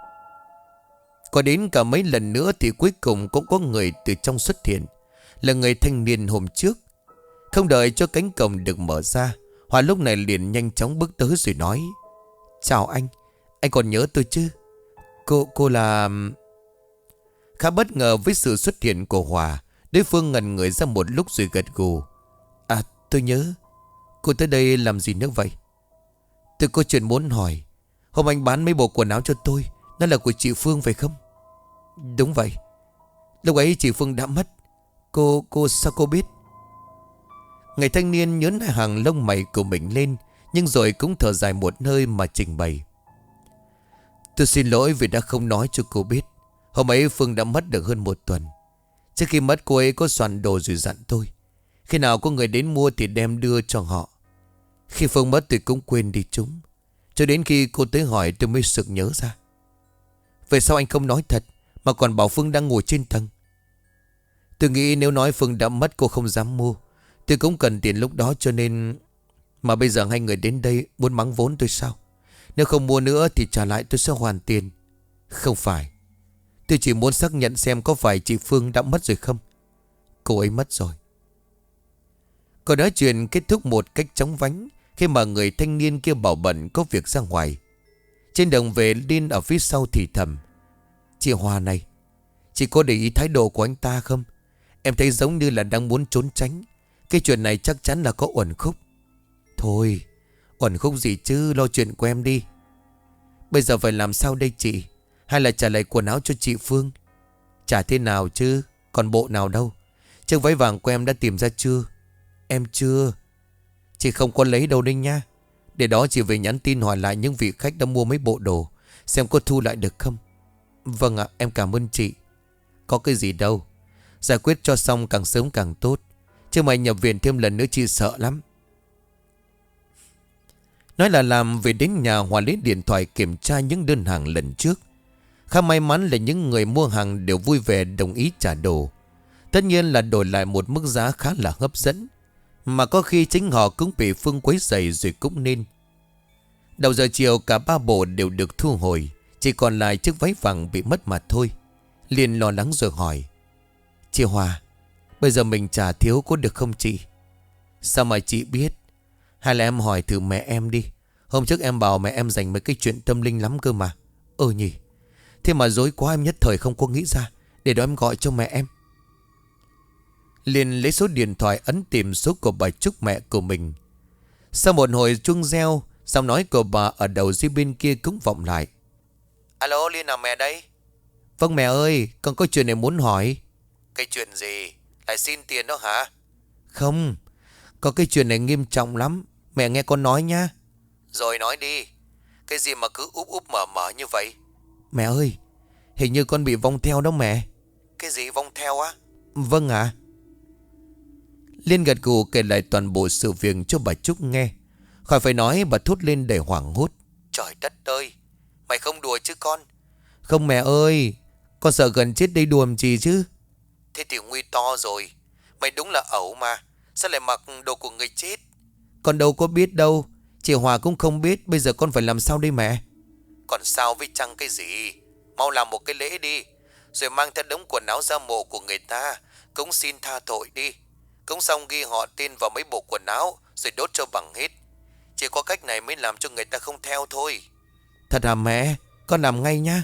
Có đến cả mấy lần nữa thì cuối cùng cũng có người từ trong xuất hiện, là người thanh niên hôm trước. Không đợi cho cánh cổng được mở ra, Hòa lúc này liền nhanh chóng bước tới rồi nói. Chào anh, anh còn nhớ tôi chứ? Cô, cô là... Khá bất ngờ với sự xuất hiện của Hòa, đối phương ngẩn người ra một lúc rồi gật gù. À, tôi nhớ. Cô tới đây làm gì nữa vậy? Tôi có chuyện muốn hỏi. Hôm anh bán mấy bộ quần áo cho tôi, nó là của chị Phương phải không? Đúng vậy. Lúc ấy chị Phương đã mất. Cô, cô sao cô biết? Người thanh niên nhớn hai hàng lông mày của mình lên, nhưng rồi cũng thở dài một hơi mà trình bày. Tôi xin lỗi vì đã không nói cho cô biết. Hôm ấy Phương đã mất được hơn một tuần. Trước khi mất cô ấy có soạn đồ rồi dặn tôi, khi nào có người đến mua thì đem đưa cho họ. Khi Phương mất tôi cũng quên đi chúng, cho đến khi cô tới hỏi tôi mới sực nhớ ra. Vậy sao anh không nói thật mà còn bảo Phương đang ngồi trên tầng? Tôi nghĩ nếu nói Phương đã mất cô không dám mua. Tôi cũng cần tiền lúc đó cho nên... Mà bây giờ hai người đến đây muốn mắng vốn tôi sao? Nếu không mua nữa thì trả lại tôi sẽ hoàn tiền. Không phải. Tôi chỉ muốn xác nhận xem có phải chị Phương đã mất rồi không. Cô ấy mất rồi. Câu nói chuyện kết thúc một cách chóng vánh khi mà người thanh niên kia bảo bận có việc ra ngoài. Trên đường về, Liên ở phía sau thì thầm. Chị Hòa này, chị có để ý thái độ của anh ta không? Em thấy giống như là đang muốn trốn tránh. Cái chuyện này chắc chắn là có uẩn khúc. Thôi, uẩn khúc gì chứ, lo chuyện của em đi. Bây giờ phải làm sao đây chị? Hay là trả lại quần áo cho chị Phương? Trả thế nào chứ, còn bộ nào đâu. Chiếc váy vàng của em đã tìm ra chưa? Em chưa. Chị không có lấy đâu đấy nha. Để đó chị về nhắn tin hỏi lại những vị khách đã mua mấy bộ đồ, xem có thu lại được không. Vâng ạ, em cảm ơn chị. Có cái gì đâu, giải quyết cho xong càng sớm càng tốt, chứ mày nhập viện thêm lần nữa chị sợ lắm. Nói là làm, về đến nhà Hòa lấy điện thoại kiểm tra những đơn hàng lần trước. Khá may mắn là những người mua hàng đều vui vẻ đồng ý trả đồ. Tất nhiên là đổi lại một mức giá khá là hấp dẫn, mà có khi chính họ cũng bị Phương quấy rầy rồi cũng nên. Đầu giờ chiều cả ba bộ đều được thu hồi, chỉ còn lại chiếc váy vàng bị mất mà thôi. Liền lo lắng rồi hỏi. Chị Hòa, bây giờ mình trả thiếu có được không chị? Sao mà chị biết? Hay là em hỏi thử mẹ em đi. Hôm trước em bảo mẹ em dành mấy cái chuyện tâm linh lắm cơ mà. Ừ nhỉ. Thế mà dối quá, em nhất thời không có nghĩ ra. Để đó em gọi cho mẹ em. Liền lấy số điện thoại ấn tìm số của bà Trúc, mẹ của mình. Sau một hồi chuông reo, giọng nói của bà ở đầu dây bên kia cũng vọng lại. Alo, Liên à, mẹ đây. Vâng mẹ ơi, con có chuyện này muốn hỏi. Cái chuyện gì? Lại xin tiền đó hả? Không, có cái chuyện này nghiêm trọng lắm. Mẹ nghe con nói nhá. Rồi nói đi. Cái gì mà cứ úp úp mở mở như vậy? Mẹ ơi, hình như con bị vong theo đó mẹ. Cái gì vong theo á? Vâng ạ. À. Liên gật gù kể lại toàn bộ sự việc cho bà Trúc nghe. Khỏi phải nói, bà thốt lên đầy hoảng hốt. Trời đất ơi, mày không đùa chứ con? Không mẹ ơi, Con sợ gần chết đây đùa làm gì chứ. Thế thì nguy to rồi. Mày đúng là ẩu mà. Sao lại mặc đồ của người chết? Con đâu có biết đâu. Chị Hòa cũng không biết. Bây giờ con phải làm sao đây mẹ? Còn sao với chăng cái gì? Mau làm một cái lễ đi, rồi mang theo đống quần áo ra mộ của người ta, cũng xin tha tội đi. Cũng xong ghi họ tên vào mấy bộ quần áo, rồi đốt cho bằng hết. Chỉ có cách này mới làm cho người ta không theo thôi. Thật hả mẹ? Con làm ngay nhá.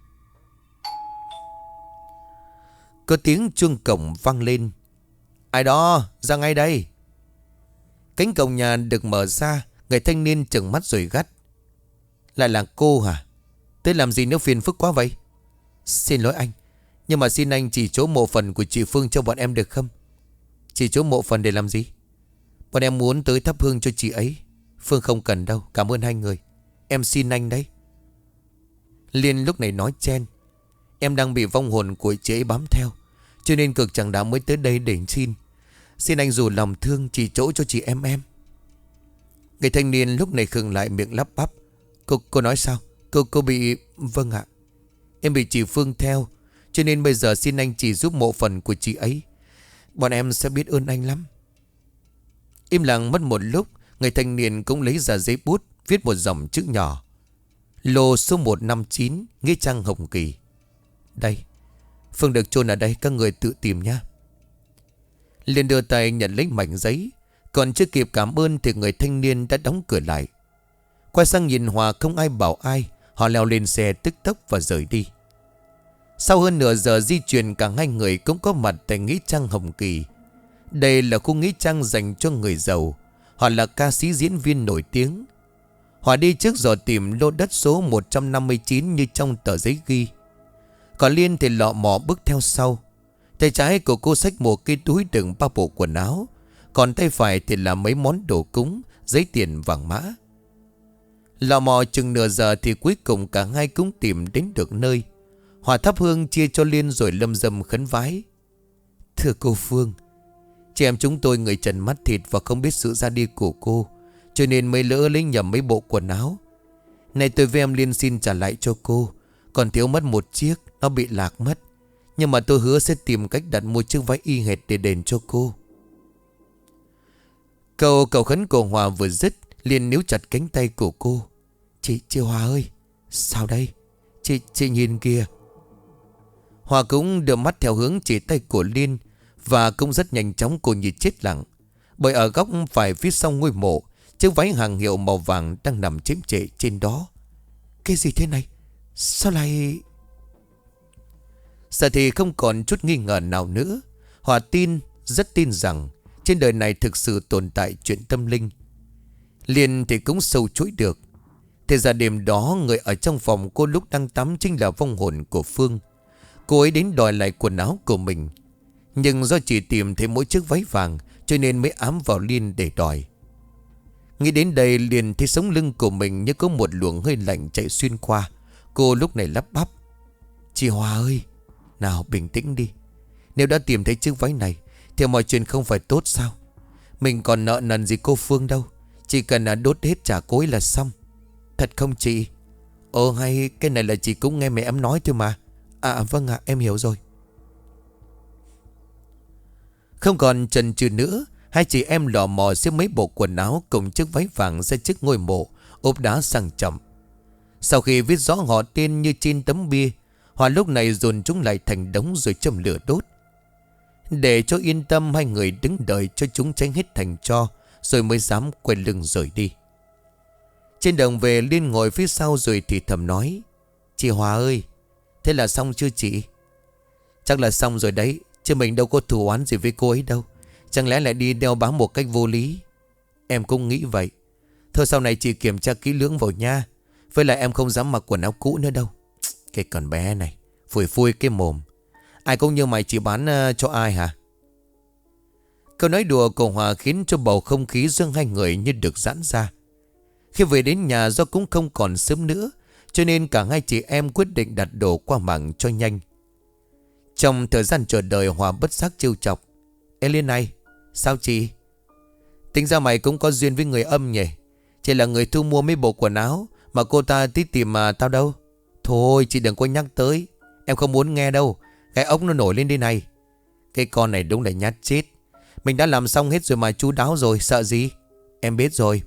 Có tiếng chuông cổng vang lên. Ai đó, ra ngay đây. Cánh cổng nhà được mở ra. Người thanh niên trừng mắt rồi gắt. Lại là cô hả? Tới làm gì nếu phiền phức quá vậy? Xin lỗi anh, nhưng mà xin anh chỉ chỗ mộ phần của chị Phương cho bọn em được không? Chỉ chỗ mộ phần để làm gì? Bọn em muốn tới thắp hương cho chị ấy. Phương không cần đâu, cảm ơn hai người. Em xin anh đấy. Liên lúc này nói chen. Em đang bị vong hồn của chị ấy bám theo, cho nên cực chẳng đã mới tới đây để xin. Xin anh dù lòng thương chỉ chỗ cho chị em em. Người thanh niên lúc này khựng lại, miệng lắp bắp. Cô, cô nói sao? Cô, cô bị... Vâng ạ. Em bị chị Phương theo, cho nên bây giờ xin anh chỉ giúp mộ phần của chị ấy. Bọn em sẽ biết ơn anh lắm. Im lặng mất một lúc. Người thanh niên cũng lấy ra giấy bút, viết một dòng chữ nhỏ. Lô số một năm chín, Nghĩa Trang Hồng Kỳ. Đây, Phương được chôn ở đây, các người tự tìm nhé. Liền đưa tay nhận lấy mảnh giấy. Còn chưa kịp cảm ơn thì người thanh niên đã đóng cửa lại. Quay sang nhìn Hòa không ai bảo ai. Họ leo lên xe tức tốc và rời đi. Sau hơn nửa giờ di chuyển, cả hai người cũng có mặt tại Nghĩa Trang Hồng Kỳ. Đây là khu nghĩa trang dành cho người giàu. Họ là ca sĩ diễn viên nổi tiếng. Họ đi trước dò tìm lô đất số một trăm năm mươi chín như trong tờ giấy ghi. Còn Liên thì lọ mò bước theo sau. Tay trái của cô xách một cái túi đựng ba bộ quần áo. Còn tay phải thì là mấy món đồ cúng, giấy tiền vàng mã. Lò mò chừng nửa giờ thì cuối cùng cả hai cũng tìm đến được nơi. Hòa thắp hương chia cho Liên rồi lâm dâm khấn vái. Thưa cô Phương, chị em chúng tôi người trần mắt thịt và không biết sự ra đi của cô, cho nên mới lỡ lấy nhầm mấy bộ quần áo. Này tôi với em Liên xin trả lại cho cô. Còn thiếu mất một chiếc, nó bị lạc mất. Nhưng mà tôi hứa sẽ tìm cách đặt một chiếc váy y hệt để đền cho cô. Câu cầu khấn của Hòa vừa dứt, Liên níu chặt cánh tay của cô. Chị, chị Hòa ơi. Sao đây? Chị, chị nhìn kìa. Hòa cũng đưa mắt theo hướng chỉ tay của Liên. Và cũng rất nhanh chóng cô nhìn chết lặng. Bởi ở góc phải phía sau ngôi mộ, chiếc váy hàng hiệu màu vàng đang nằm chiếm trệ trên đó. Cái gì thế này? Sao lại... Giờ thì không còn chút nghi ngờ nào nữa. Hòa tin, rất tin rằng trên đời này thực sự tồn tại chuyện tâm linh. Liên thì cũng sâu chuỗi được. Thế ra đêm đó, người ở trong phòng cô lúc đang tắm chính là vong hồn của Phương. Cô ấy đến đòi lại quần áo của mình. Nhưng do chỉ tìm thấy mỗi chiếc váy vàng, cho nên mới ám vào Liên để đòi. Nghĩ đến đây, Liên thấy sống lưng của mình như có một luồng hơi lạnh chạy xuyên qua. Cô lúc này lắp bắp. Chị Hòa ơi, nào bình tĩnh đi. Nếu đã tìm thấy chiếc váy này thì mọi chuyện không phải tốt sao? Mình còn nợ nần gì cô Phương đâu. Chỉ cần là đốt hết trả cô ấy là xong. Thật không chị? Ồ hay cái này là chị cũng nghe mẹ em nói thôi mà. À vâng ạ, em hiểu rồi. Không còn chần chừ nữa, hai chị em lò mò xếp mấy bộ quần áo cùng chiếc váy vàng ra trước ngôi mộ, ốp đá sang trọng. Sau khi viết rõ họ tên như trên tấm bia, Hòa lúc này dồn chúng lại thành đống rồi châm lửa đốt. Để cho yên tâm, hai người đứng đợi cho chúng cháy hết thành tro, rồi mới dám quay lưng rời đi. Trên đường về, Liên ngồi phía sau rồi thì thầm nói. Chị Hòa ơi, thế là xong chưa chị? Chắc là xong rồi đấy, chứ mình đâu có thù oán gì với cô ấy đâu. Chẳng lẽ lại đi đeo bám một cách vô lý? Em cũng nghĩ vậy. Thôi sau này chị kiểm tra kỹ lưỡng vào nha. Với lại em không dám mặc quần áo cũ nữa đâu. Cái con bé này, phủi phui cái mồm. Ai cũng như mày, chỉ bán uh, cho ai hả? Câu nói đùa của Hòa khiến cho bầu không khí giữa hai người như được giãn ra. Khi về đến nhà, do cũng không còn sớm nữa, cho nên cả hai chị em quyết định đặt đồ qua mạng cho nhanh. Trong thời gian chờ đợi, Hòa bất giác trêu chọc. Ê Liên này, sao chị? Tính ra mày cũng có duyên với người âm nhỉ. Chỉ là người thu mua mấy bộ quần áo mà cô ta tí tìm mà tao đâu. Thôi chị đừng có nhắc tới. Em không muốn nghe đâu. Cái ốc nó nổi lên đây này. Cái con này đúng là nhát chết. Mình đã làm xong hết rồi mà, chu đáo rồi, sợ gì? Em biết rồi.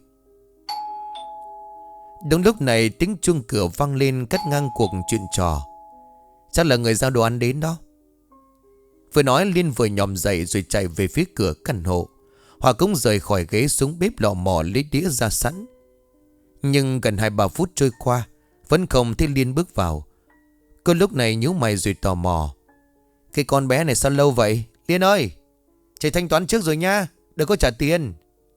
Đúng lúc này tiếng chuông cửa vang lên cắt ngang cuộc chuyện trò. Chắc là người giao đồ ăn đến đó. Vừa nói Liên vừa nhòm dậy rồi chạy về phía cửa căn hộ. Hòa cũng rời khỏi ghế xuống bếp lò mò lấy đĩa ra sẵn. Nhưng gần hai ba phút trôi qua vẫn không thấy Liên bước vào. Cô lúc này nhíu mày rồi tò mò. Cái con bé này sao lâu vậy? Liên ơi, chị thanh toán trước rồi nha, đừng có trả tiền.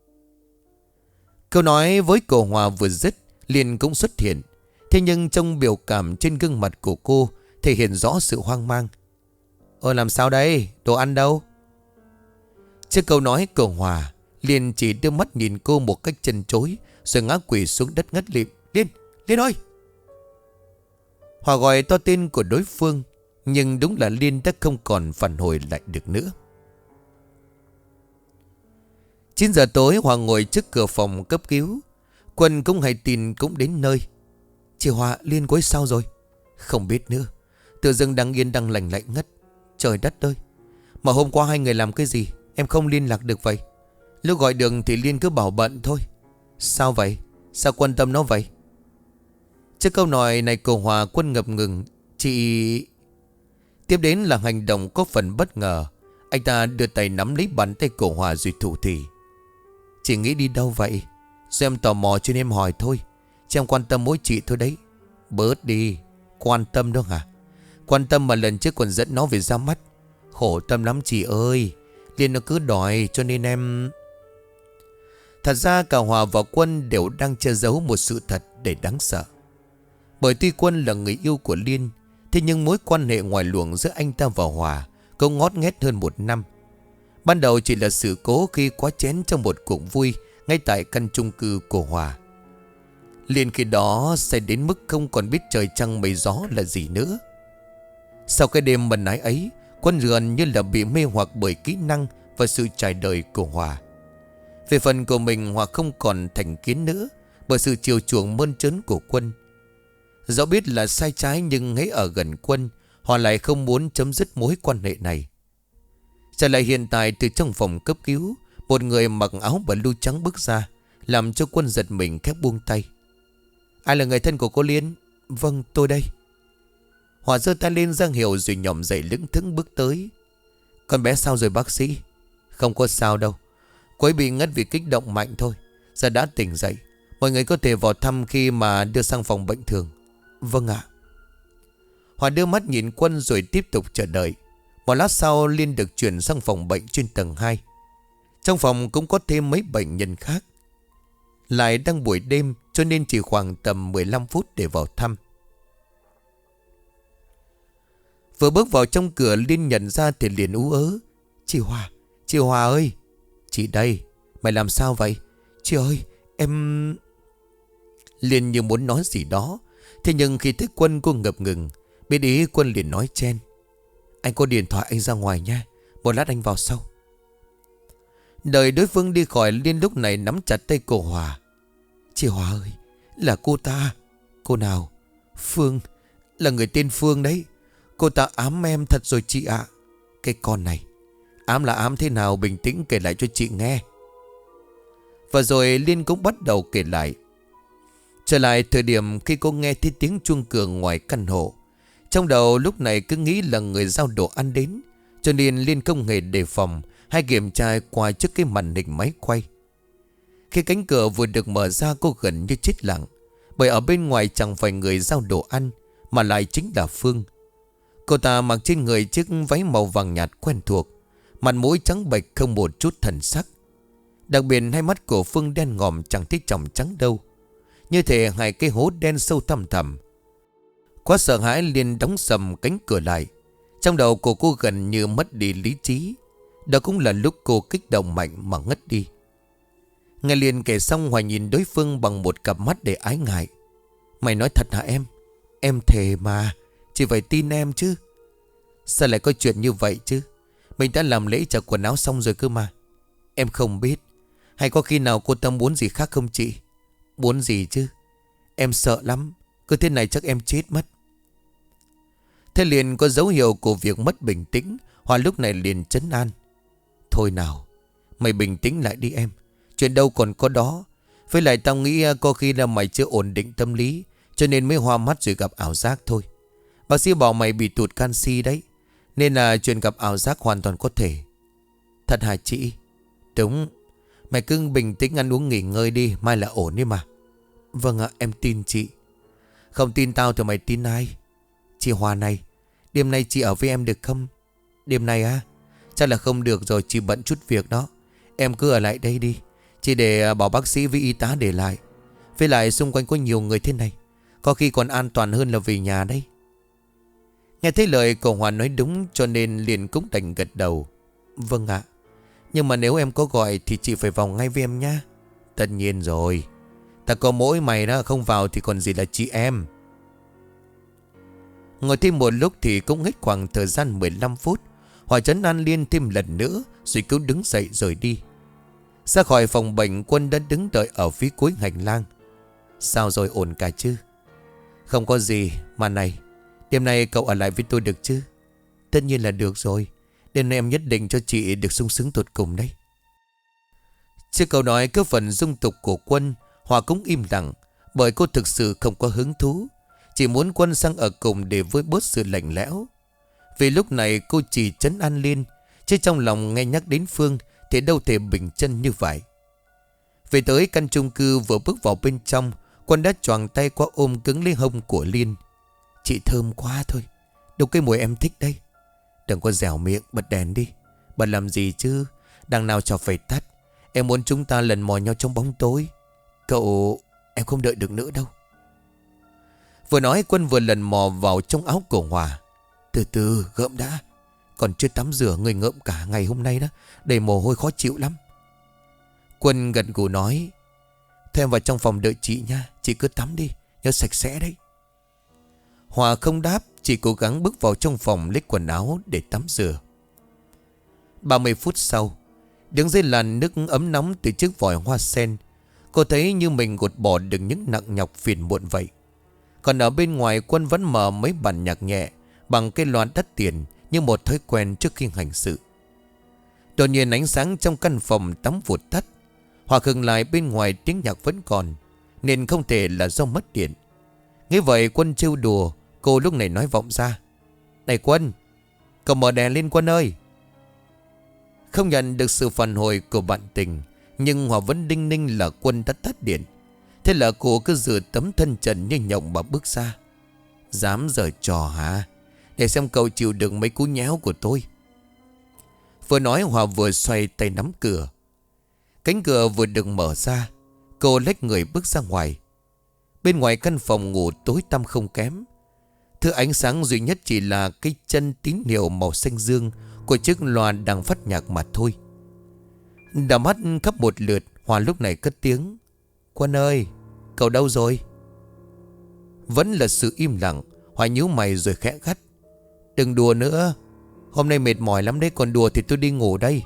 Câu nói với cô Hòa vừa dứt, Liên cũng xuất hiện. Thế nhưng trong biểu cảm trên gương mặt của cô thể hiện rõ sự hoang mang. Ôi làm sao đây? Đồ ăn đâu? Trước câu nói của Hòa, Liên chỉ đưa mắt nhìn cô một cách chân chối, rồi ngã quỵ xuống đất ngất lịm. Liên, Liên ơi! Hòa gọi to tên của đối phương, nhưng đúng là Liên đã không còn phản hồi lại được nữa. chín giờ tối Hòa ngồi trước cửa phòng cấp cứu. Quân cũng hay tin cũng đến nơi. Chị Hòa, Liên cô ấy sao rồi? Không biết nữa. Tự dưng đang yên đang lành lạnh ngất. Trời đất ơi, mà hôm qua hai người làm cái gì em không liên lạc được vậy? Lúc gọi đường thì Liên cứ bảo bận thôi. Sao vậy? Sao quan tâm nó vậy? Trước câu nói này của Hòa, Quân ngập ngừng. Chị... Tiếp đến là hành động có phần bất ngờ. Anh ta đưa tay nắm lấy bàn tay của Hòa rồi thủ thỉ. Chị nghĩ đi đâu vậy? Do em tò mò cho nên em hỏi thôi. Chị em quan tâm mỗi chị thôi đấy. Bớt đi. Quan tâm đâu hả? Quan tâm mà lần trước còn dẫn nó về ra mắt. Khổ tâm lắm chị ơi. Liên nó cứ đòi cho nên em... Thật ra cả Hòa và Quân đều đang che giấu một sự thật để đáng sợ. Bởi tuy Quân là người yêu của Liên, thế nhưng mối quan hệ ngoài luồng giữa anh ta và Hòa cũng ngót nghét hơn một năm. Ban đầu chỉ là sự cố khi quá chén trong một cuộc vui ngay tại căn chung cư của Hòa. Liên khi đó say đến mức không còn biết trời trăng mây gió là gì nữa. Sau cái đêm mần ái ấy, Quân gần như là bị mê hoặc bởi kỹ năng và sự trải đời của Hòa. Về phần của mình, Hòa không còn thành kiến nữa bởi sự chiều chuộng mơn trớn của Quân. Dẫu biết là sai trái nhưng hãy ở gần Quân, Hòa lại không muốn chấm dứt mối quan hệ này. Trở lại hiện tại, từ trong phòng cấp cứu, một người mặc áo blue trắng bước ra, làm cho Quân giật mình khép buông tay. Ai là người thân của cô Liên? Vâng, tôi đây. Hòa giơ tay lên ra hiệu rồi nhòm dậy lững thững bước tới. Con bé sao rồi bác sĩ? Không có sao đâu, cô ấy bị ngất vì kích động mạnh thôi. Giờ đã tỉnh dậy. Mọi người có thể vào thăm khi mà đưa sang phòng bệnh thường. Vâng ạ. Hòa đưa mắt nhìn Quân rồi tiếp tục chờ đợi. Một lát sau Liên được chuyển sang phòng bệnh trên tầng hai. Trong phòng cũng có thêm mấy bệnh nhân khác. Lại đang buổi đêm cho nên chỉ khoảng tầm mười lăm phút để vào thăm. Vừa bước vào trong cửa, Liên nhận ra thì liền ú ớ. Chị Hòa, chị Hòa ơi. Chị đây, mày làm sao vậy? Chị ơi, em... Liên như muốn nói gì đó. Thế nhưng khi thấy Quân, cô ngập ngừng. Biết ý, Quân liền nói chen. Anh có điện thoại, anh ra ngoài nha, một lát anh vào sau. Đợi đối phương đi khỏi, Liên lúc này nắm chặt tay cô Hòa. Chị Hòa ơi, là cô ta. Cô nào? Phương, là người tên Phương đấy. Cô ta ám em thật rồi chị ạ. Cái con này, ám là ám thế nào, bình tĩnh kể lại cho chị nghe. Và rồi Liên cũng bắt đầu kể lại. Trở lại thời điểm khi cô nghe thấy tiếng chuông cửa ngoài căn hộ. Trong đầu lúc này cứ nghĩ là người giao đồ ăn đến, cho nên Liên không hề đề phòng hay kiểm tra qua trước cái màn hình máy quay. Khi cánh cửa vừa được mở ra, cô gần như chết lặng. Bởi ở bên ngoài chẳng phải người giao đồ ăn, mà lại chính là Phương. Cô ta mặc trên người chiếc váy màu vàng nhạt quen thuộc, mặt mũi trắng bệch không một chút thần sắc. Đặc biệt hai mắt của Phương đen ngòm chẳng thấy tròng trắng đâu, như thể hai cái hố đen sâu thẳm thẳm. Quá sợ hãi, Liên đóng sầm cánh cửa lại. Trong đầu của cô gần như mất đi lý trí. Đó cũng là lúc cô kích động mạnh mà ngất đi. Nghe Liên kể xong, Hoài nhìn đối phương bằng một cặp mắt để ái ngại. Mày nói thật hả em? Em thề mà, chị phải tin em chứ. Sao lại có chuyện như vậy chứ? Mình đã làm lễ trả quần áo xong rồi cơ mà. Em không biết. Hay có khi nào cô ta muốn gì khác không chị? Muốn gì chứ? Em sợ lắm. Cứ thế này chắc em chết mất. Thế liền có dấu hiệu của việc mất bình tĩnh. Hòa lúc này liền trấn an. Thôi nào, mày bình tĩnh lại đi em. Chuyện đâu còn có đó. Với lại tao nghĩ có khi là mày chưa ổn định tâm lý, cho nên mới hoa mắt rồi gặp ảo giác thôi. Bác sĩ bảo mày bị tụt canxi đấy, nên là chuyện gặp ảo giác hoàn toàn có thể. Thật hả chị? Đúng. Mày cứ bình tĩnh ăn uống nghỉ ngơi đi, mai là ổn đấy mà. Vâng ạ, em tin chị. Không tin tao thì mày tin ai? Chị Hòa này, đêm nay chị ở với em được không? Đêm nay á? Chắc là không được rồi, chị bận chút việc đó. Em cứ ở lại đây đi. Chị để bảo bác sĩ với y tá để lại. Với lại xung quanh có nhiều người thế này, có khi còn an toàn hơn là về nhà đây. Nghe thấy lời cậu Hòa nói đúng, cho nên liền cũng đành gật đầu. Vâng ạ. Nhưng mà nếu em có gọi thì chị phải vào ngay với em nha. Tất nhiên rồi. Ta có mỗi mày đó, không vào thì còn gì là chị em. Ngồi thêm một lúc thì cũng hết khoảng thời gian mười lăm phút. Hòa trấn an Liên thêm lần nữa rồi cứ đứng dậy rời đi. Ra khỏi phòng bệnh, Quân đã đứng đợi ở phía cuối hành lang. Sao rồi, ổn cả chứ? Không có gì. Mà này, đêm nay cậu ở lại với tôi được chứ? Tất nhiên là được rồi. Đêm nay em nhất định cho chị được sung sướng tột cùng đấy. Trước câu nói cứ phần dung tục của Quân, Hòa cũng im lặng, bởi cô thực sự không có hứng thú. Chỉ muốn Quân sang ở cùng để vơi bớt sự lạnh lẽo. Vì lúc này cô chỉ trấn an Liên, chứ trong lòng nghe nhắc đến Phương thì đâu thể bình chân như vậy. Về tới căn chung cư, vừa bước vào bên trong, Quân đã choàng tay qua ôm cứng lấy hông của Liên. Chị thơm quá thôi, đâu cái mùi em thích đây. Đừng có dẻo miệng, bật đèn đi. Bật làm gì chứ, đằng nào cho phải tắt. Em muốn chúng ta lần mò nhau trong bóng tối. Cậu, em không đợi được nữa đâu. Vừa nói, Quân vừa lần mò vào trong áo của Hòa. Từ từ, gợm đã. Còn chưa tắm rửa, người ngợm cả ngày hôm nay đó, đầy mồ hôi khó chịu lắm. Quân gật gù nói. Thôi em vào trong phòng đợi chị nha. Chị cứ tắm đi, nhớ sạch sẽ đấy. Hòa không đáp, chỉ cố gắng bước vào trong phòng lấy quần áo để tắm rửa. Ba mươi phút sau, đứng dưới làn nước ấm nóng từ chiếc vòi hoa sen, cô thấy như mình gột bỏ được những nặng nhọc phiền muộn vậy. Còn ở bên ngoài, Quân vẫn mở mấy bản nhạc nhẹ bằng cây loa đắt tiền như một thói quen trước khi hành sự. Đột nhiên ánh sáng trong căn phòng tắm vụt tắt. Hòa khựng lại, bên ngoài tiếng nhạc vẫn còn, nên không thể là do mất điện. Nghe vậy, Quân trêu đùa, cô lúc này nói vọng ra. Này Quân, cậu mở đèn lên Quân ơi. Không nhận được sự phản hồi của bạn tình, nhưng Hòa vẫn đinh ninh là Quân đã tắt điện. Thế là cô cứ rửa tấm thân trần như nhộng mà bước ra. Dám giở trò hả? Để xem cậu chịu được mấy cú nhéo của tôi. Vừa nói, Hòa vừa xoay tay nắm cửa. Cánh cửa vừa được mở ra, cô lách người bước ra ngoài. Bên ngoài căn phòng ngủ tối tăm không kém. Thứ ánh sáng duy nhất chỉ là cái chân tín hiệu màu xanh dương của chiếc loa đang phát nhạc mà thôi. Đảo mắt khắp một lượt, Hòa lúc này cất tiếng. Quân ơi, cậu đâu rồi? Vẫn là sự im lặng. Hòa nhíu mày rồi khẽ gắt. Đừng đùa nữa, hôm nay mệt mỏi lắm đấy, còn đùa thì tôi đi ngủ đây.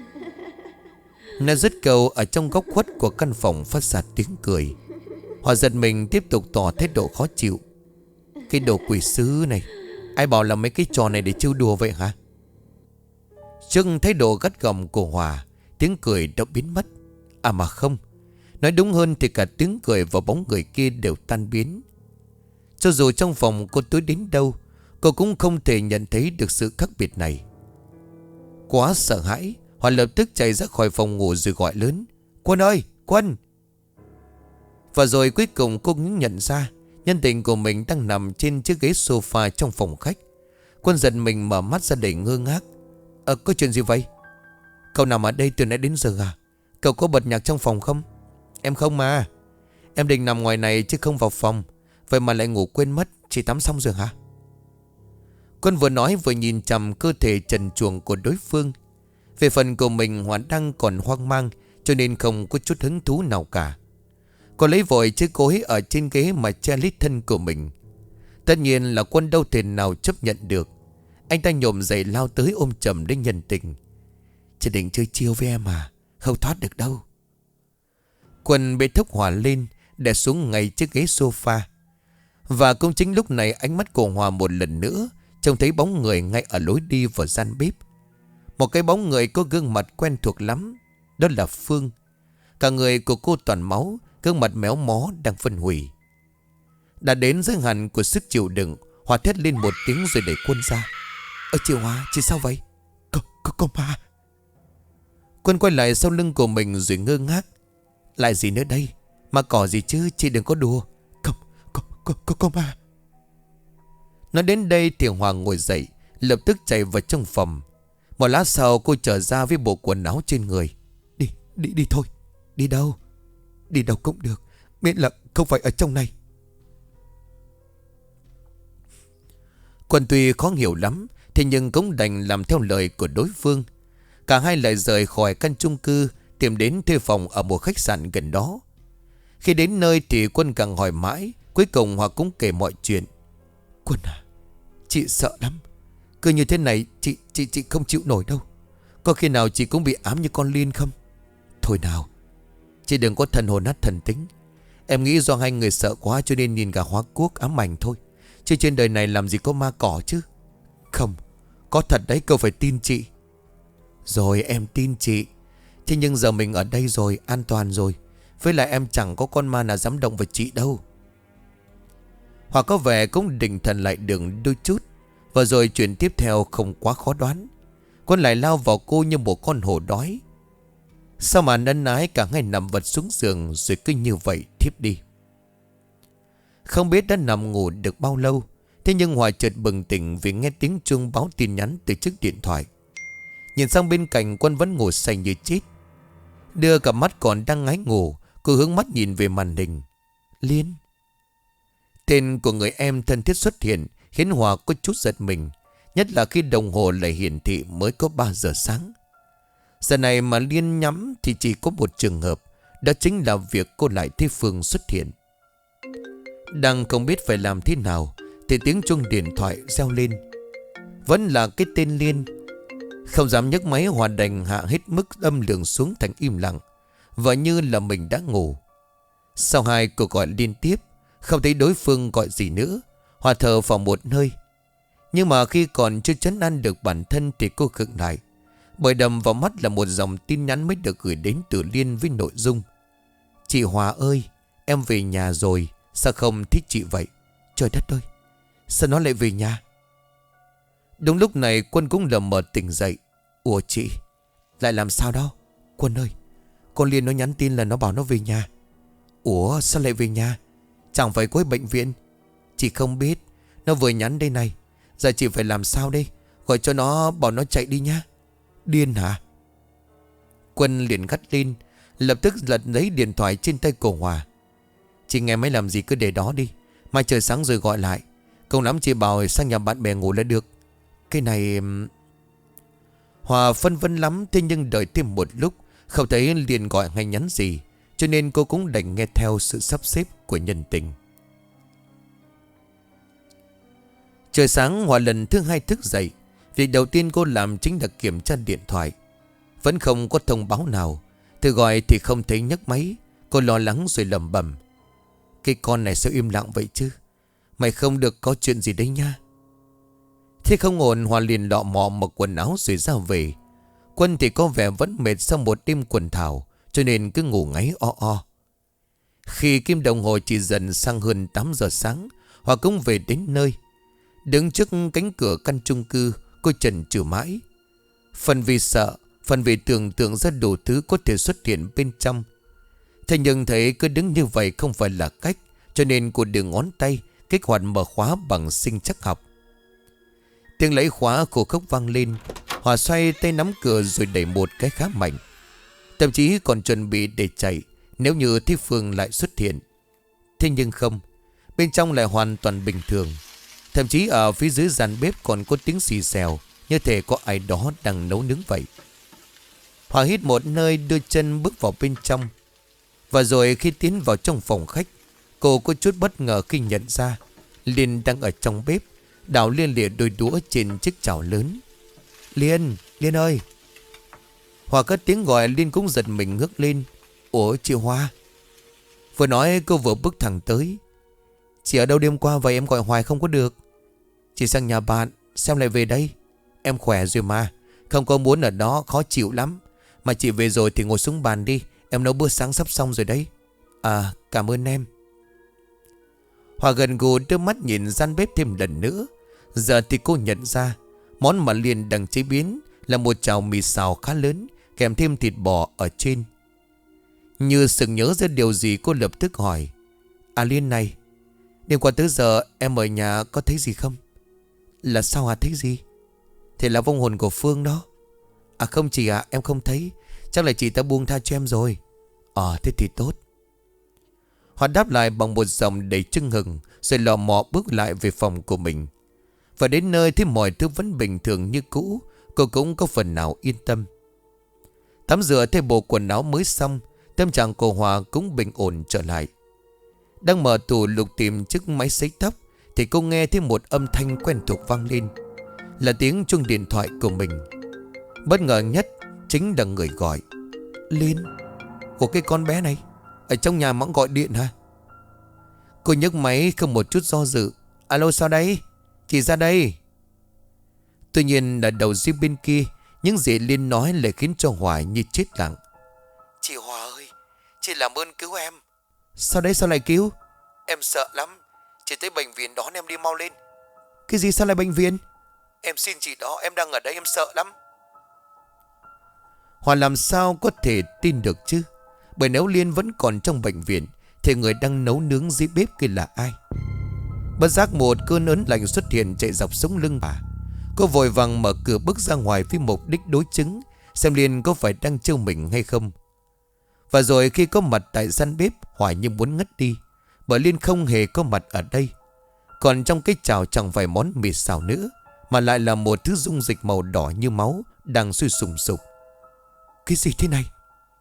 Nó dứt câu, ở trong góc khuất của căn phòng phát ra tiếng cười. Hòa giật mình tiếp tục tỏ thái độ khó chịu. Cái đồ quỷ sứ này, ai bảo là mấy cái trò này để trêu đùa vậy hả? Trước thái độ gắt gỏng của Hòa, tiếng cười đã biến mất. À mà không, nói đúng hơn thì cả tiếng cười và bóng người kia đều tan biến. Cho dù trong phòng cô tối đến đâu, cô cũng không thể nhận thấy được sự khác biệt này. Quá sợ hãi, Hòa lập tức chạy ra khỏi phòng ngủ rồi gọi lớn. Quân ơi, Quân! Và rồi cuối cùng cô cũng nhận ra nhân tình của mình đang nằm trên chiếc ghế sofa trong phòng khách. Quân giật mình mở mắt ra đầy ngơ ngác. Ờ, có chuyện gì vậy? Cậu nằm ở đây từ nãy đến giờ à? Cậu có bật nhạc trong phòng không? Em không mà. Em định nằm ngoài này chứ không vào phòng. Vậy mà lại ngủ quên mất. Chị tắm xong rồi hả? Quân vừa nói vừa nhìn chằm cơ thể trần truồng của đối phương. Về phần của mình, Hòa đang còn hoang mang, cho nên không có chút hứng thú nào cả. Cô lấy vội chiếc gối ở trên ghế mà che lít thân của mình. Tất nhiên là Quân đâu thể nào chấp nhận được. Anh ta nhổm dậy lao tới ôm chầm đến nhân tình. Chị định chơi chiêu với em à? Không thoát được đâu. Quân bế thốc Hòa lên, đè xuống ngay chiếc ghế sofa. Và cũng chính lúc này, ánh mắt của Hòa một lần nữa trông thấy bóng người ngay ở lối đi vào gian bếp. Một cái bóng người có gương mặt quen thuộc lắm. Đó là Phương. Cả người của cô toàn máu, gương mặt méo mó đang phân hủy. Đã đến giới hạn của sức chịu đựng, Hòa thét lên một tiếng rồi đẩy Quân ra. Ơ chị Hòa, chị sao vậy? Có, có, có ma. Quân quay lại sau lưng của mình rồi ngơ ngác. Lại gì nữa đây? Ma cỏ gì chứ, chị đừng có đùa. Không, có, có, có, có ma. Nói đến đây thì Hòa ngồi dậy, lập tức chạy vào trong phòng. Một lát sau cô trở ra với bộ quần áo trên người. Đi, đi, đi thôi. Đi đâu? Đi đâu cũng được, miễn là không phải ở trong này. Quân tuy khó hiểu lắm, thế nhưng cũng đành làm theo lời của đối phương. Cả hai lại rời khỏi căn chung cư, tìm đến thuê phòng ở một khách sạn gần đó. Khi đến nơi thì Quân càng hỏi mãi, cuối cùng Hòa cũng kể mọi chuyện. Quân à, chị sợ lắm. Cứ như thế này chị chị chị không chịu nổi đâu. Có khi nào chị cũng bị ám như con Liên không? Thôi nào, chị đừng có thần hồn nát thần tính. Em nghĩ do hai người sợ quá cho nên nhìn cả hóa quốc ám ảnh thôi. Chứ trên đời này làm gì có ma cỏ chứ. Không, có thật đấy, cậu phải tin chị. Rồi em tin chị. Thế nhưng giờ mình ở đây rồi, an toàn rồi. Với lại em chẳng có con ma nào dám động vào chị đâu. Hòa có vẻ cũng định thần lại đường đôi chút. Và rồi chuyện tiếp theo không quá khó đoán. Quân lại lao vào cô như một con hổ đói. Sao mà ân ái cả ngày nằm vật xuống giường rồi cứ như vậy thiếp đi. Không biết đã nằm ngủ được bao lâu. Thế nhưng Hòa chợt bừng tỉnh vì nghe tiếng chuông báo tin nhắn từ chiếc điện thoại. Nhìn sang bên cạnh, Quân vẫn ngủ say như chết. Đưa cả mắt còn đang ngái ngủ, cô hướng mắt nhìn về màn hình. Liên. Tên của người em thân thiết xuất hiện khiến Hòa có chút giật mình. Nhất là khi đồng hồ lại hiển thị mới có ba giờ sáng. Giờ này mà Liên nhắm thì chỉ có một trường hợp. Đó chính là việc cô lại thấy Phương xuất hiện. Đang không biết phải làm thế nào thì tiếng chuông điện thoại reo lên. Vẫn là cái tên Liên. Không dám nhấc máy, Hòa đành hạ hết mức âm lượng xuống thành im lặng, và như là mình đã ngủ. Sau hai cuộc gọi liên tiếp, không thấy đối phương gọi gì nữa, Hòa thở vào một hơi. Nhưng mà khi còn chưa trấn an được bản thân thì cô khựng lại, bởi đầm vào mắt là một dòng tin nhắn mới được gửi đến từ Liên với nội dung: Chị Hòa ơi, em về nhà rồi. Sao không thích chị vậy? Trời đất ơi, sao nó lại về nhà? Đúng lúc này Quân cũng lờ mờ tỉnh dậy. Ủa chị, lại làm sao đó? Quân ơi, con Liên nó nhắn tin là nó bảo nó về nhà. Ủa sao lại về nhà? Chẳng phải có bệnh viện? Chị không biết, nó vừa nhắn đây này. Giờ chị phải làm sao đây? Gọi cho nó bảo nó chạy đi nha. Điên hả? Quân liền gắt lên, lập tức lật lấy điện thoại trên tay của Hòa. Chị nghe máy làm gì cứ để đó đi, mai trời sáng rồi gọi lại. Không lắm chị bảo sang nhà bạn bè ngủ là được. Cái này... Hòa phân vân lắm. Thế nhưng đợi thêm một lúc không thấy Liên gọi hay nhắn gì, cho nên cô cũng đành nghe theo sự sắp xếp của nhân tình. Trời sáng, Hòa lần thứ hai thức dậy. Việc đầu tiên cô làm chính là kiểm tra điện thoại. Vẫn không có thông báo nào. Thử gọi thì không thấy nhấc máy. Cô lo lắng rồi lẩm bẩm: Cái con này sao im lặng vậy chứ? Mày không được có chuyện gì đấy nha. Thế không ổn, Hòa liền lọ mọ mặc quần áo rồi ra về. Quân thì có vẻ vẫn mệt sau một đêm quần thảo, cho nên cứ ngủ ngáy o o. Khi kim đồng hồ chỉ dần sang hơn tám giờ sáng, Hòa cũng về đến nơi. Đứng trước cánh cửa căn chung cư, cô chần chừ mãi. Phần vì sợ, phần vì tưởng tượng ra đủ thứ có thể xuất hiện bên trong. Thế nhưng thấy cứ đứng như vậy không phải là cách, cho nên cô đưa ngón tay kích hoạt mở khóa bằng sinh trắc học. Tiếng lấy khóa khổ khốc vang lên. Hòa xoay tay nắm cửa rồi đẩy một cái khá mạnh, thậm chí còn chuẩn bị để chạy nếu như thấy Phương lại xuất hiện. Thế nhưng không, bên trong lại hoàn toàn bình thường. Thậm chí ở phía dưới gian bếp còn có tiếng xì xèo, như thể có ai đó đang nấu nướng vậy. Hòa hít một hơi, đưa chân bước vào bên trong. Và rồi khi tiến vào trong phòng khách, cô có chút bất ngờ khi nhận ra Liên đang ở trong bếp, đảo liên lịa đôi đũa trên chiếc chảo lớn. Liên, Liên ơi. Hòa cất tiếng gọi, Liên cũng giật mình ngước lên. Ủa chị Hoa? Vừa nói cô vừa bước thẳng tới. Chị ở đâu đêm qua vậy, em gọi hoài không có được. Chị sang nhà bạn, Sao lại về đây? Em khỏe rồi mà. Không có muốn ở đó khó chịu lắm. Mà chị về rồi thì ngồi xuống bàn đi. Em nấu bữa sáng sắp xong rồi đấy. À, cảm ơn em. Hòa gần gù đưa mắt nhìn gian bếp thêm lần nữa. Giờ thì cô nhận ra món mà Liên đang chế biến là một chảo mì xào khá lớn, kèm thêm thịt bò ở trên. Như sực nhớ ra điều gì, cô lập tức hỏi: À Liên này, đêm qua tới giờ em ở nhà có thấy gì không? Là sao hả, thấy gì? Thì là vong hồn của Phương đó. À không chị ạ, em không thấy. Chắc là chị ta buông tha cho em rồi. Ờ thế thì tốt. Họ đáp lại bằng một giọng đầy chưng hừng, rồi lò mò bước lại về phòng của mình. Và đến nơi thấy mọi thứ vẫn bình thường như cũ, cô cũng có phần nào yên tâm. Tắm rửa thay bộ quần áo mới xong, tâm trạng cô Hòa cũng bình ổn trở lại. Đang mở tủ lục tìm chiếc máy sấy tóc thì cô nghe thấy một âm thanh quen thuộc vang lên. Là tiếng chuông điện thoại của mình. Bất ngờ nhất chính là người gọi. Liên, của cái con bé này ở trong nhà mắng gọi điện hả? Cô nhấc máy không một chút do dự. Alo, sao đây? Chị ra đây. Tuy nhiên là đầu dây bên kia, những gì Liên nói lại khiến cho Hòa như chết lặng. Chị Hòa ơi, chị làm ơn cứu em. Sao đấy, sao lại cứu? Em sợ lắm. Chị tới bệnh viện đón em đi, mau lên. Cái gì, sao lại bệnh viện? Em xin chị đó, em đang ở đây, em sợ lắm. Hòa làm sao có thể tin được chứ? Bởi nếu Liên vẫn còn trong bệnh viện thì người đang nấu nướng dưới bếp kia là ai? Bất giác một cơn ớn lạnh xuất hiện chạy dọc sống lưng bà. Cô vội vàng mở cửa bước ra ngoài với mục đích đối chứng xem Liên có phải đang trêu mình hay không. Và rồi khi có mặt tại gian bếp, Hòa như muốn ngất đi, bởi Liên không hề có mặt ở đây. Còn trong cái chảo chẳng phải món mì xào nữa, mà lại là một thứ dung dịch màu đỏ như máu đang sôi sùng sục. Cái gì thế này?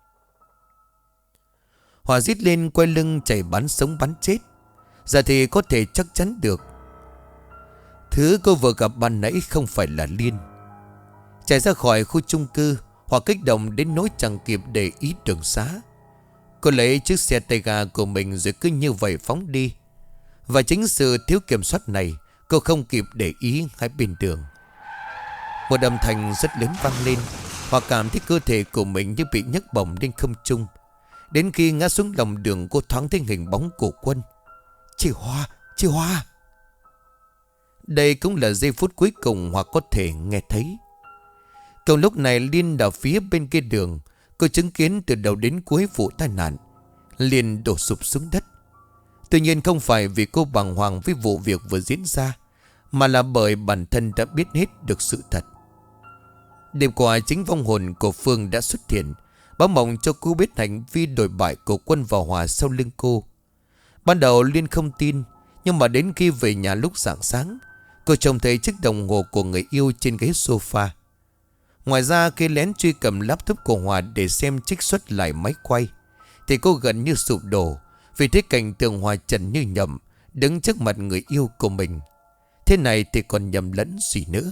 Hòa rít lên, quay lưng chạy bắn sống bắn chết. Giờ thì có thể chắc chắn được thứ cô vừa gặp ban nãy không phải là Liên. Chạy ra khỏi khu chung cư, Hòa kích động đến nỗi chẳng kịp để ý đường xá. Cô lấy chiếc xe tay ga của mình rồi cứ như vậy phóng đi. Và chính sự thiếu kiểm soát này, cô không kịp để ý hai bên đường. Một âm thanh rất lớn vang lên. Hòa cảm thấy cơ thể của mình như bị nhấc bổng lên không trung. Đến khi ngã xuống lòng đường, cô thoáng thấy hình bóng của Quân. Chị Hòa, chị Hòa. Đây cũng là giây phút cuối cùng Hòa có thể nghe thấy. Cùng lúc này Liên ở phía bên kia đường. Cô chứng kiến từ đầu đến cuối vụ tai nạn. Liên đổ sụp xuống đất. Tuy nhiên không phải vì cô bàng hoàng với vụ việc vừa diễn ra, mà là bởi bản thân đã biết hết được sự thật. Đêm qua chính vong hồn của Phương đã xuất hiện, báo mộng cho cô biết hành vi đồi bại của Quân và Hòa sau lưng cô. Ban đầu Liên không tin, nhưng mà đến khi về nhà lúc rạng sáng, cô trông thấy chiếc đồng hồ của người yêu trên ghế sofa. Ngoài ra khi lén truy cầm laptop của Hòa để xem trích xuất lại máy quay, thì cô gần như sụp đổ vì thấy cảnh tượng Hòa trần như nhậm đứng trước mặt người yêu của mình. Thế này thì còn nhầm lẫn gì nữa.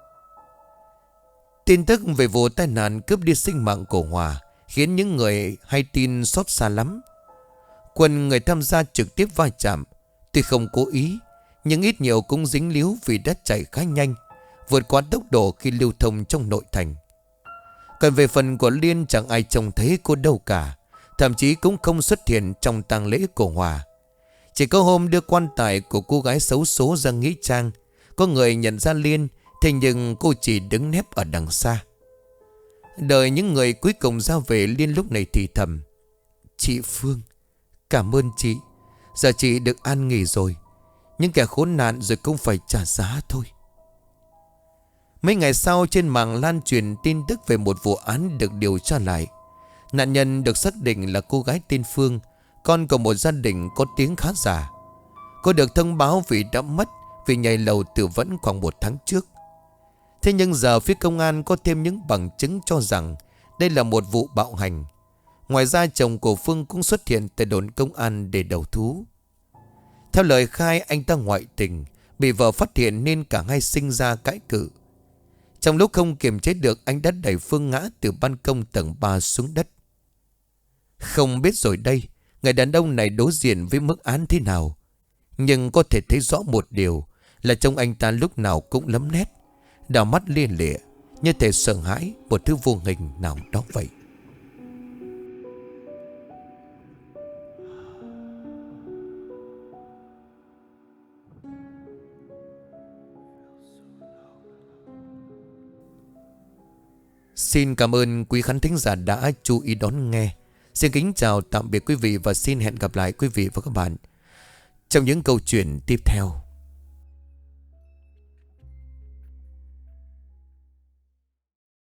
Tin tức về vụ tai nạn cướp đi sinh mạng của Hòa khiến những người hay tin xót xa lắm. Quân, người tham gia trực tiếp va chạm, tuy không cố ý, nhưng ít nhiều cũng dính líu vì đã chạy khá nhanh, vượt quá tốc độ khi lưu thông trong nội thành. Còn về phần của Liên, chẳng ai trông thấy cô đâu cả, thậm chí cũng không xuất hiện trong tang lễ của Hòa. Chỉ có hôm đưa quan tài của cô gái xấu số ra nghĩa trang, có người nhận ra Liên, thế nhưng cô chỉ đứng nép ở đằng xa. Đợi những người cuối cùng ra về, Liên lúc này thì thầm: Chị Phương, cảm ơn chị. Giờ chị được an nghỉ rồi. Những kẻ khốn nạn rồi cũng phải trả giá thôi. Mấy ngày sau, trên mạng lan truyền tin tức về một vụ án được điều tra lại. Nạn nhân được xác định là cô gái tên Phương, con của một gia đình có tiếng khá giả. Cô được thông báo vì đã mất vì nhảy lầu tự vẫn khoảng một tháng trước. Thế nhưng giờ phía công an có thêm những bằng chứng cho rằng đây là một vụ bạo hành. Ngoài ra chồng của Phương cũng xuất hiện tại đồn công an để đầu thú. Theo lời khai, anh ta ngoại tình, bị vợ phát hiện nên cả hai sinh ra cãi cự. Trong lúc không kiềm chế được, anh đã đẩy Phương ngã từ ban công tầng ba xuống đất. Không biết rồi đây, người đàn ông này đối diện với mức án thế nào. Nhưng có thể thấy rõ một điều là trông anh ta lúc nào cũng lấm lét, đảo mắt lia lịa, như thể sợ hãi một thứ vô hình nào đó vậy. Xin cảm ơn quý khán thính giả đã chú ý đón nghe. Xin kính chào tạm biệt quý vị và xin hẹn gặp lại quý vị và các bạn trong những câu chuyện tiếp theo.